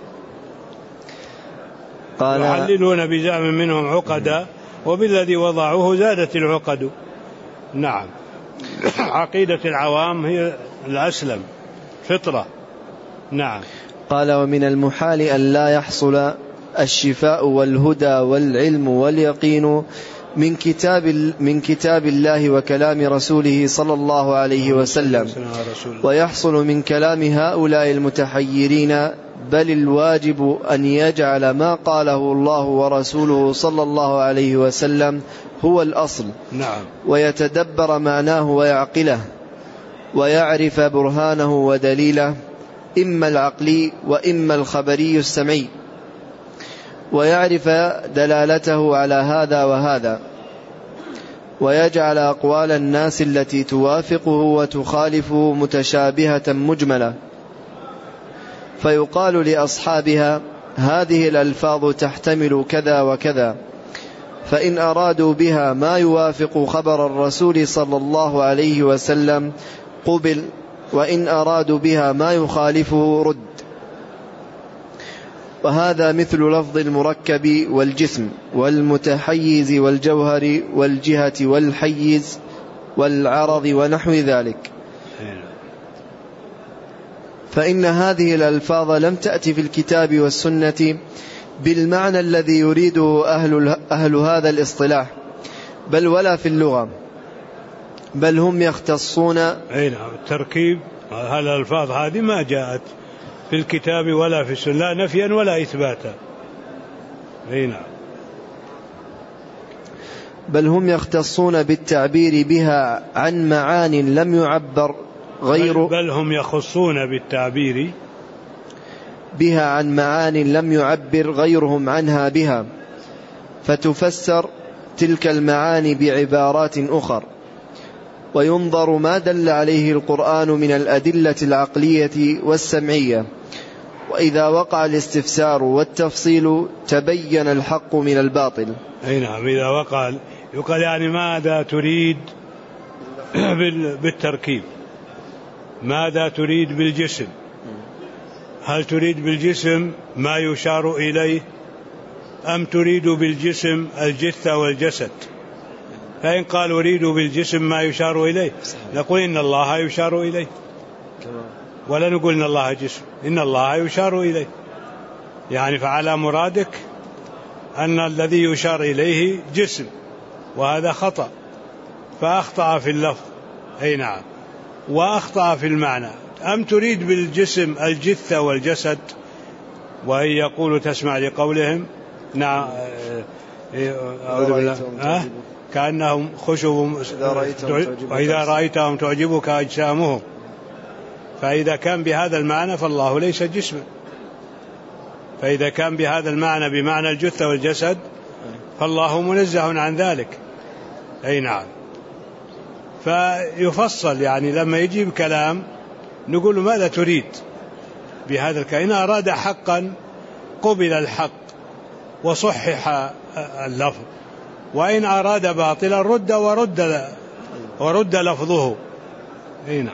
قال يحللون بزعم منهم عقدا وبالذي وضعوه زادت العقد. نعم. عقيدة العوام هي الأسلم فطرة. نعم. قال ومن المحال أن لا يحصل الشفاء والهدى والعلم واليقين من كتاب من كتاب الله وكلام رسوله صلى الله عليه وسلم ويحصل من كلام هؤلاء المتحيرين بل الواجب أن يجعل ما قاله الله ورسوله صلى الله عليه وسلم هو الأصل. نعم. ويتدبر معناه ويعقله ويعرف برهانه ودليله إما العقلي وإما الخبري السمعي ويعرف دلالته على هذا وهذا ويجعل أقوال الناس التي توافقه وتخالفه متشابهة مجملة فيقال لأصحابها هذه الألفاظ تحتمل كذا وكذا فإن أرادوا بها ما يوافق خبر الرسول صلى الله عليه وسلم قبل وإن أرادوا بها ما يخالفه رد. وهذا مثل لفظ المركب والجسم والمتحيز والجوهر والجهة والحيز والعرض ونحو ذلك. فإن هذه الألفاظ لم تأتي في الكتاب والسنة بالمعنى الذي يريده أهل, أهل هذا الاصطلاح بل ولا في اللغة بل هم يختصون. أي نعم. التركيب هالألفاظ هذه ما جاءت في الكتاب ولا في السنة لا نفيا ولا إثباتا. أي نعم. بل هم يختصون بالتعبير بها عن معان لم يعبر غير بل, بل هم يخصون بالتعبير بها عن معان لم يعبر غيرهم عنها بها فتفسر تلك المعاني بعبارات أخر وينظر ما دل عليه القرآن من الأدلة العقلية والسمعية وإذا وقع الاستفسار والتفصيل تبين الحق من الباطل. أي نعم. إذا وقع يقال يعني ماذا تريد بالتركيب ماذا تريد بالجسم هل تريد بالجسم ما يشار إليه أم تريد بالجسم الجثة والجسد. فإن قال أريد بالجسم ما يشار إليه نقول إن الله يشار إليه ولا نقول إن الله جسم إن الله يشار إليه يعني فعلى مرادك أن الذي يشار إليه جسم وهذا خطأ فأخطأ في اللفظ. أي نعم. وأخطأ في المعنى. أم تريد بالجسم الجثة والجسد وإن يقولوا تسمع لقولهم نعم أه؟ كأنهم خشب وإذا رأيتهم تعجبك أجسامهم فإذا كان بهذا المعنى فالله ليس جسما فإذا كان بهذا المعنى بمعنى الجثة والجسد فالله منزه عن ذلك. أي نعم. فيفصل يعني لما يجيب كلام نقول ماذا تريد بهذا الكلام. إن أراد حقا قبل الحق وصحح اللفظ، وإن أراد باطلا رد ورد ورد لفظه. هنا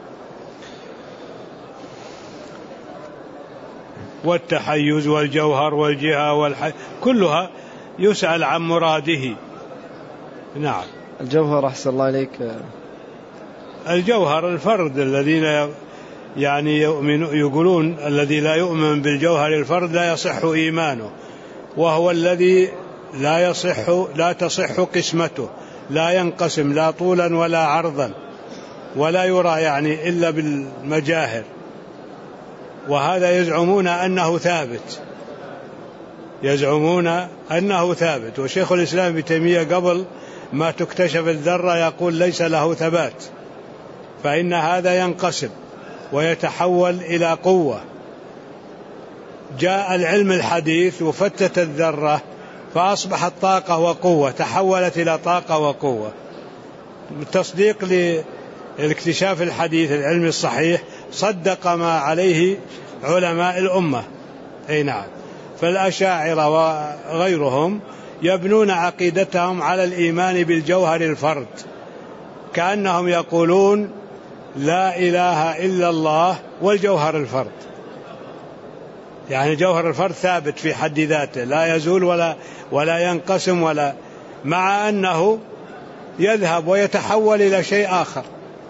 والتحيز والجوهر والجهة والحي كلها يسأل عن مراده. نعم. الجوهر أحسن الله إليك. الجوهر الفرد الذين يعني يؤمن يقولون الذي لا يؤمن بالجوهر الفرد لا يصح إيمانه، وهو الذي لا يصح لا تصح قسمته، لا ينقسم لا طولا ولا عرضا، ولا يرى يعني إلا بالمجاهر. وهذا يزعمون أنه ثابت، يزعمون أنه ثابت. وشيخ الإسلام ابن تيمية قبل ما تكتشف الذرة يقول ليس له ثبات، فإن هذا ينقسم ويتحول إلى قوة. جاء العلم الحديث وفتت الذرة فأصبحت طاقة وقوة، تحولت إلى طاقة وقوة. تصديق للاكتشاف الحديث العلم الصحيح صدق ما عليه علماء الأمة. أي نعم. فالأشاعرة وغيرهم يبنون عقيدتهم على الإيمان بالجوهر الفرد، كأنهم يقولون لا إله إلا الله والجوهر الفرد، يعني جوهر الفرد ثابت في حد ذاته لا يزول ولا ولا ينقسم ولا، مع أنه يذهب ويتحول إلى شيء آخر.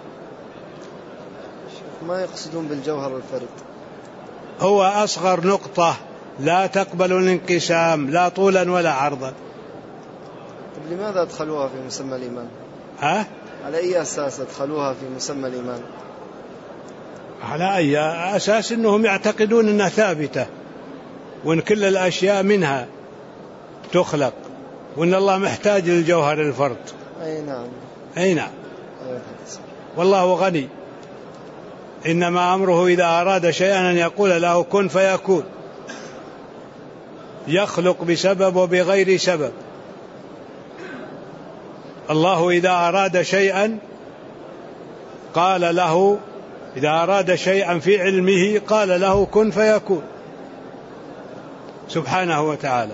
ما يقصدون بالجوهر الفرد هو أصغر نقطة لا تقبل الانقسام لا طولا ولا عرضا. طب لماذا أدخلوها في مسمى الإيمان؟ ها؟ على أي أساس أدخلوها في مسمى الإيمان؟ على أي أساس؟ أنهم يعتقدون أنها ثابتة، وأن كل الأشياء منها تخلق، وأن الله محتاج للجوهر الفرد. أي نعم. أي نعم. والله غني، إنما أمره إذا أراد شيئا أن يقول له كن فيكون، يخلق بسبب وبغير سبب. الله إذا أراد شيئا قال له، إذا أراد شيئا في علمه قال له كن فيكون سبحانه وتعالى.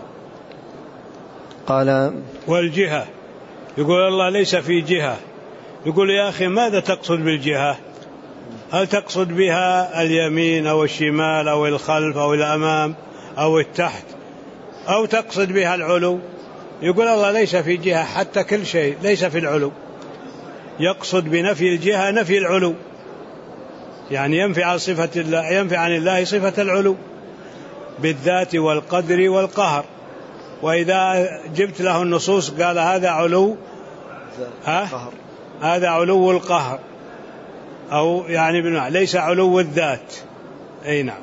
قال والجهة، يقول الله ليس في جهة. يقول يا أخي ماذا تقصد بالجهة؟ هل تقصد بها اليمين أو الشمال أو الخلف أو الأمام أو التحت، أو تقصد بها العلو؟ يقول الله ليس في جهة، حتى كل شيء ليس في العلو. يقصد بنفي الجهة نفي العلو، يعني ينفي عن صفة الله، ينفي عن الله صفة العلو بالذات والقدر والقهر. وإذا جبت له النصوص قال هذا علو، ها؟ هذا علو القهر، أو يعني بالمعنى ليس علو الذات. أي نعم.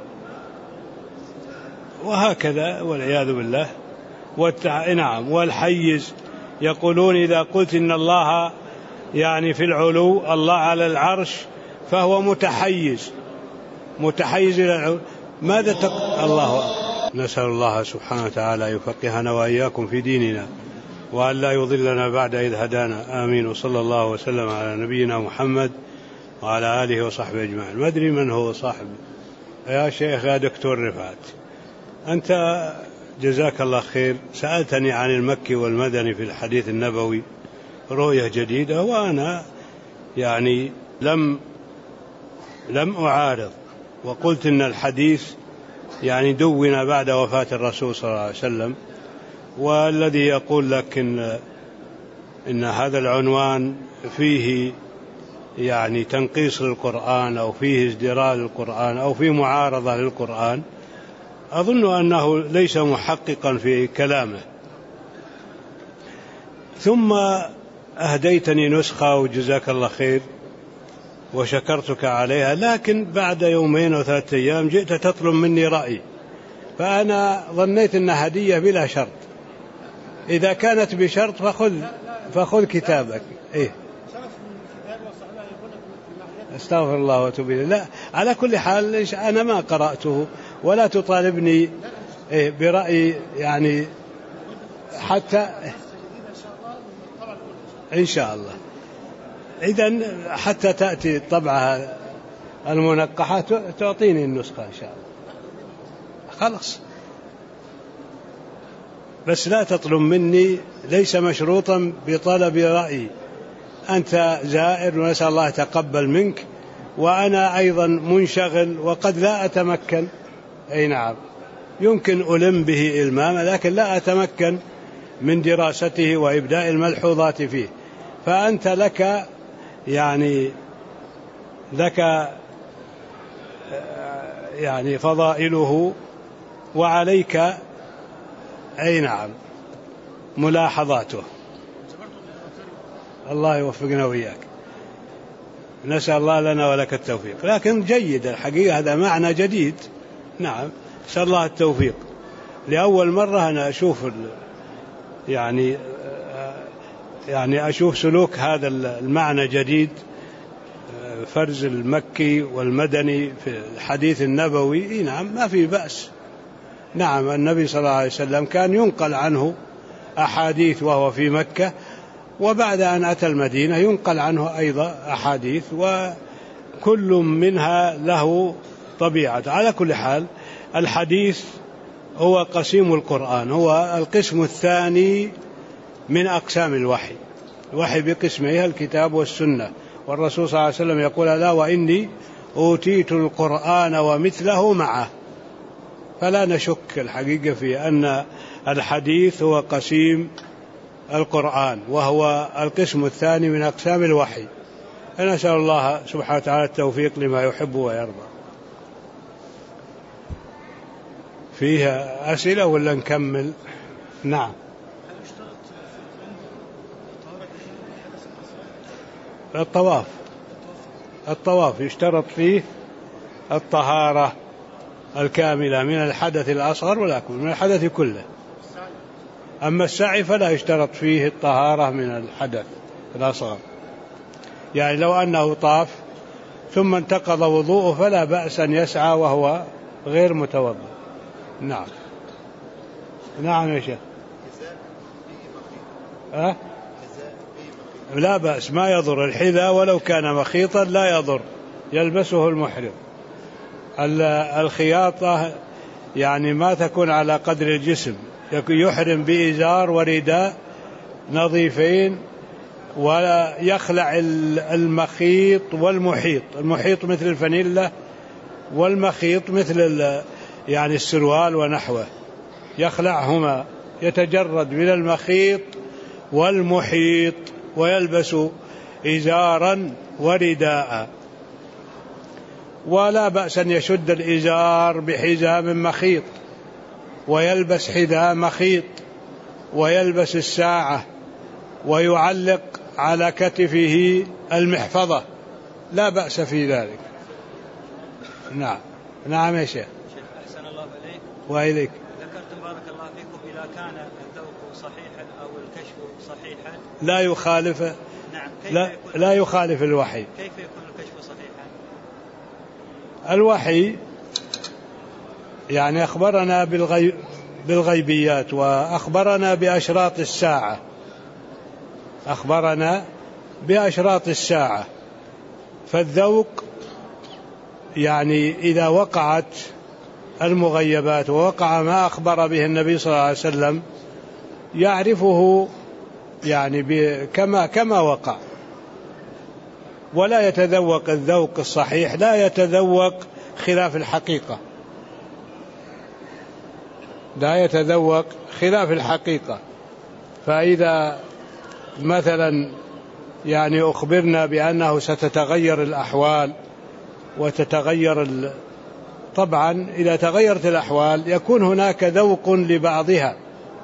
وهكذا والعياذ بالله. والتع... نعم. والحيز، يقولون إذا قلت إن الله يعني في العلو، الله على العرش، فهو متحيز، متحيز إلى العلو. ماذا تق... الله أكبر. نسأل الله سبحانه وتعالى يفقهنا وإياكم في ديننا، وأن لا يضلنا بعد إذ هدانا. آمين. وصلى الله وسلم على نبينا محمد وعلى آله وصحبه أجمعين. ما أدري من هو صاحب يا شيخ يا دكتور رفعت، أنت جزاك الله خير سألتني عن المكي والمدني في الحديث النبوي رؤية جديدة، وأنا يعني لم لم أعارض، وقلت إن الحديث يعني دون بعد وفاة الرسول صلى الله عليه وسلم. والذي يقول لك إن, إن هذا العنوان فيه يعني تنقيص للقرآن أو فيه ازدراء للقرآن أو فيه معارضة للقرآن، أظن أنه ليس محققا في كلامه. ثم أهديتني نسخة وجزاك الله خير وشكرتك عليها، لكن بعد يومين أو ثلاثة أيام جئت تطلب مني رأي، فأنا ظنيت أنها هدية بلا شرط. إذا كانت بشرط فخذ فخذ كتابك. إيه استغفر الله واتوب إليه. لا على كل حال أنا ما قرأته، ولا تطالبني إيه برأي يعني حتى إن شاء الله. إذن حتى تأتي طبعها المنقحة تعطيني النسخة إن شاء الله. خلاص، بس لا تطلب مني، ليس مشروطا بطلب رأيي، أنت زائر ونسأل الله يتقبل منك، وأنا أيضا منشغل وقد لا أتمكن. أي نعم، يمكن ألم به إلماما لكن لا أتمكن من دراسته وإبداء الملحوظات فيه. فأنت لك يعني لك يعني فضائله وعليك أي نعم ملاحظاته. الله يوفقنا وإياك، نسأل الله لنا ولك التوفيق. لكن جيد الحقيقة، هذا معنى جديد. نعم، نسأل الله التوفيق. لأول مرة أنا أشوف يعني يعني أشوف سلوك هذا المعنى جديد، فرز المكي والمدني في الحديث النبوي. نعم، ما في بأس. نعم، النبي صلى الله عليه وسلم كان ينقل عنه أحاديث وهو في مكة، وبعد أن أتى المدينة ينقل عنه أيضا أحاديث، وكل منها له طبيعة. على كل حال، الحديث هو قسيم القرآن، هو القسم الثاني من أقسام الوحي. الوحي بقسمه الكتاب والسنة، والرسول صلى الله عليه وسلم يقول: لا وإني أوتيت القرآن ومثله معه. فلا نشك الحقيقة في أن الحديث هو قسيم القرآن، وهو القسم الثاني من أقسام الوحي. نسأل الله سبحانه وتعالى التوفيق لما يحب ويرضى. فيها أسئلة ولا نكمل؟ نعم. الطواف الطواف يشترط فيه الطهارة الكاملة من الحدث الأصغر والأكبر، من الحدث كله. أما السعي فلا يشترط فيه الطهارة من الحدث الأصغر. يعني لو أنه طاف ثم انتقض وضوءه فلا بأس أن يسعى وهو غير متوضئ. نعم. نعم يا شيخ. أه؟ لا بأس، ما يضر الحذاء ولو كان مخيطا، لا يضر، يلبسه المحرم. الخياطة يعني ما تكون على قدر الجسم، يحرم بإزار ورداء نظيفين، ولا يخلع المخيط والمحيط. المحيط مثل الفانيلا، والمخيط مثل يعني السروال ونحوه، يخلعهما، يتجرد من المخيط والمحيط، ويلبس إزارا ورداء. ولا بأس أن يشد الإزار بحزام مخيط، ويلبس حذاء مخيط، ويلبس الساعة، ويعلق على كتفه المحفظة، لا بأس في ذلك. نعم. نعم يا شيخ. أحسن الله إليك. وإليك. ذكرتم بارك الله فيكم إذا كان الذوق صحيحا أو الكشف صحيحا لا يخالف. نعم. لا, لا يخالف الوحي. كيف يكون الكشف صحيحا؟ الوحي يعني أخبرنا بالغيب بالغيبيات، وأخبرنا بأشراط الساعة، أخبرنا بأشراط الساعة. فالذوق يعني إذا وقعت المغيبات ووقع ما أخبر به النبي صلى الله عليه وسلم يعرفه يعني كما كما وقع، ولا يتذوق الذوق الصحيح، لا يتذوق خلاف الحقيقة، لا يتذوق خلاف الحقيقة. فإذا مثلا يعني أخبرنا بأنه ستتغير الأحوال وتتغير ال... طبعا إذا تغيرت الأحوال يكون هناك ذوق لبعضها،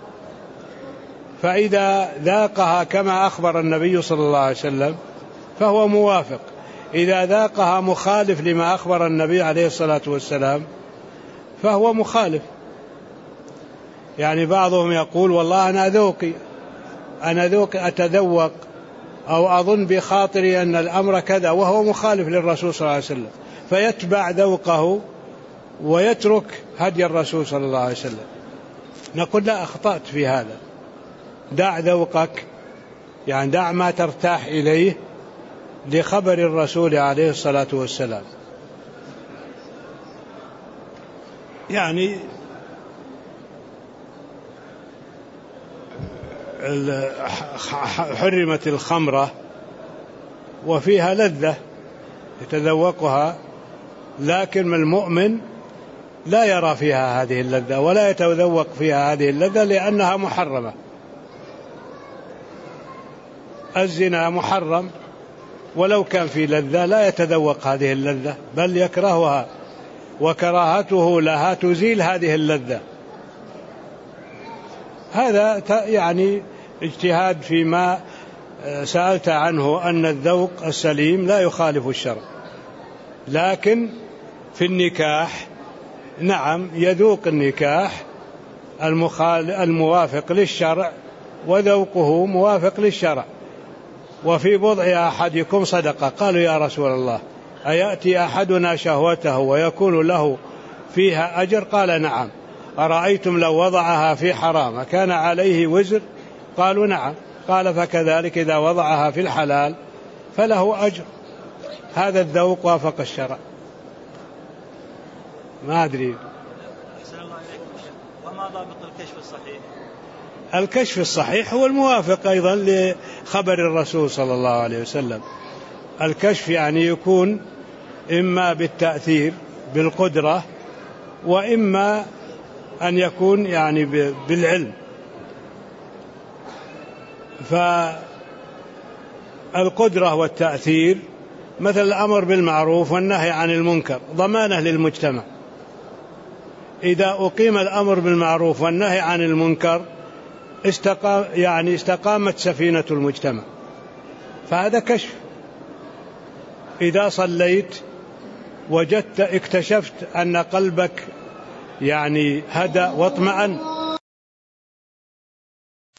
فإذا ذاقها كما أخبر النبي صلى الله عليه وسلم فهو موافق. إذا ذاقها مخالف لما أخبر النبي عليه الصلاة والسلام فهو مخالف. يعني بعضهم يقول والله أنا ذوقي أنا ذوق أتذوق أو أظن بخاطري أن الأمر كذا، وهو مخالف للرسول صلى الله عليه وسلم، فيتبع ذوقه ويترك هدي الرسول صلى الله عليه وسلم. نقول لا، أخطأت في هذا، دع ذوقك، يعني دع ما ترتاح إليه لخبر الرسول عليه الصلاة والسلام. يعني حرمت الخمرة وفيها لذة يتذوقها، لكن المؤمن لا يرى فيها هذه اللذة ولا يتذوق فيها هذه اللذة لأنها محرمة. الزنا محرم، ولو كان في لذة لا يتذوق هذه اللذة بل يكرهها، وكراهته لها تزيل هذه اللذة. هذا يعني اجتهاد فيما سألت عنه، أن الذوق السليم لا يخالف الشرع، لكن في النكاح نعم يذوق النكاح الموافق للشرع وذوقه موافق للشرع. وفي بضع أحدكم صدقة، قالوا يا رسول الله أيأتي أحدنا شهوته ويكون له فيها أجر؟ قال نعم. أرأيتم لو وضعها في حرام كان عليه وزر؟ قالوا نعم. قال فكذلك إذا وضعها في الحلال فله أجر. هذا الذوق وافق الشرع. ما أدري. أحسن الله إليكم. وما ضابط الكشف الصحيح؟ الكشف الصحيح هو الموافق أيضا لخبر الرسول صلى الله عليه وسلم. الكشف يعني يكون إما بالتأثير بالقدرة، وإما أن يكون يعني بالعلم. فالقدرة والتأثير مثل الأمر بالمعروف والنهي عن المنكر ضمانة للمجتمع. إذا أقيم الأمر بالمعروف والنهي عن المنكر استقام يعني استقامت سفينة المجتمع، فهذا كشف. إذا صليت وجدت اكتشفت أن قلبك يعني هدأ واطمأن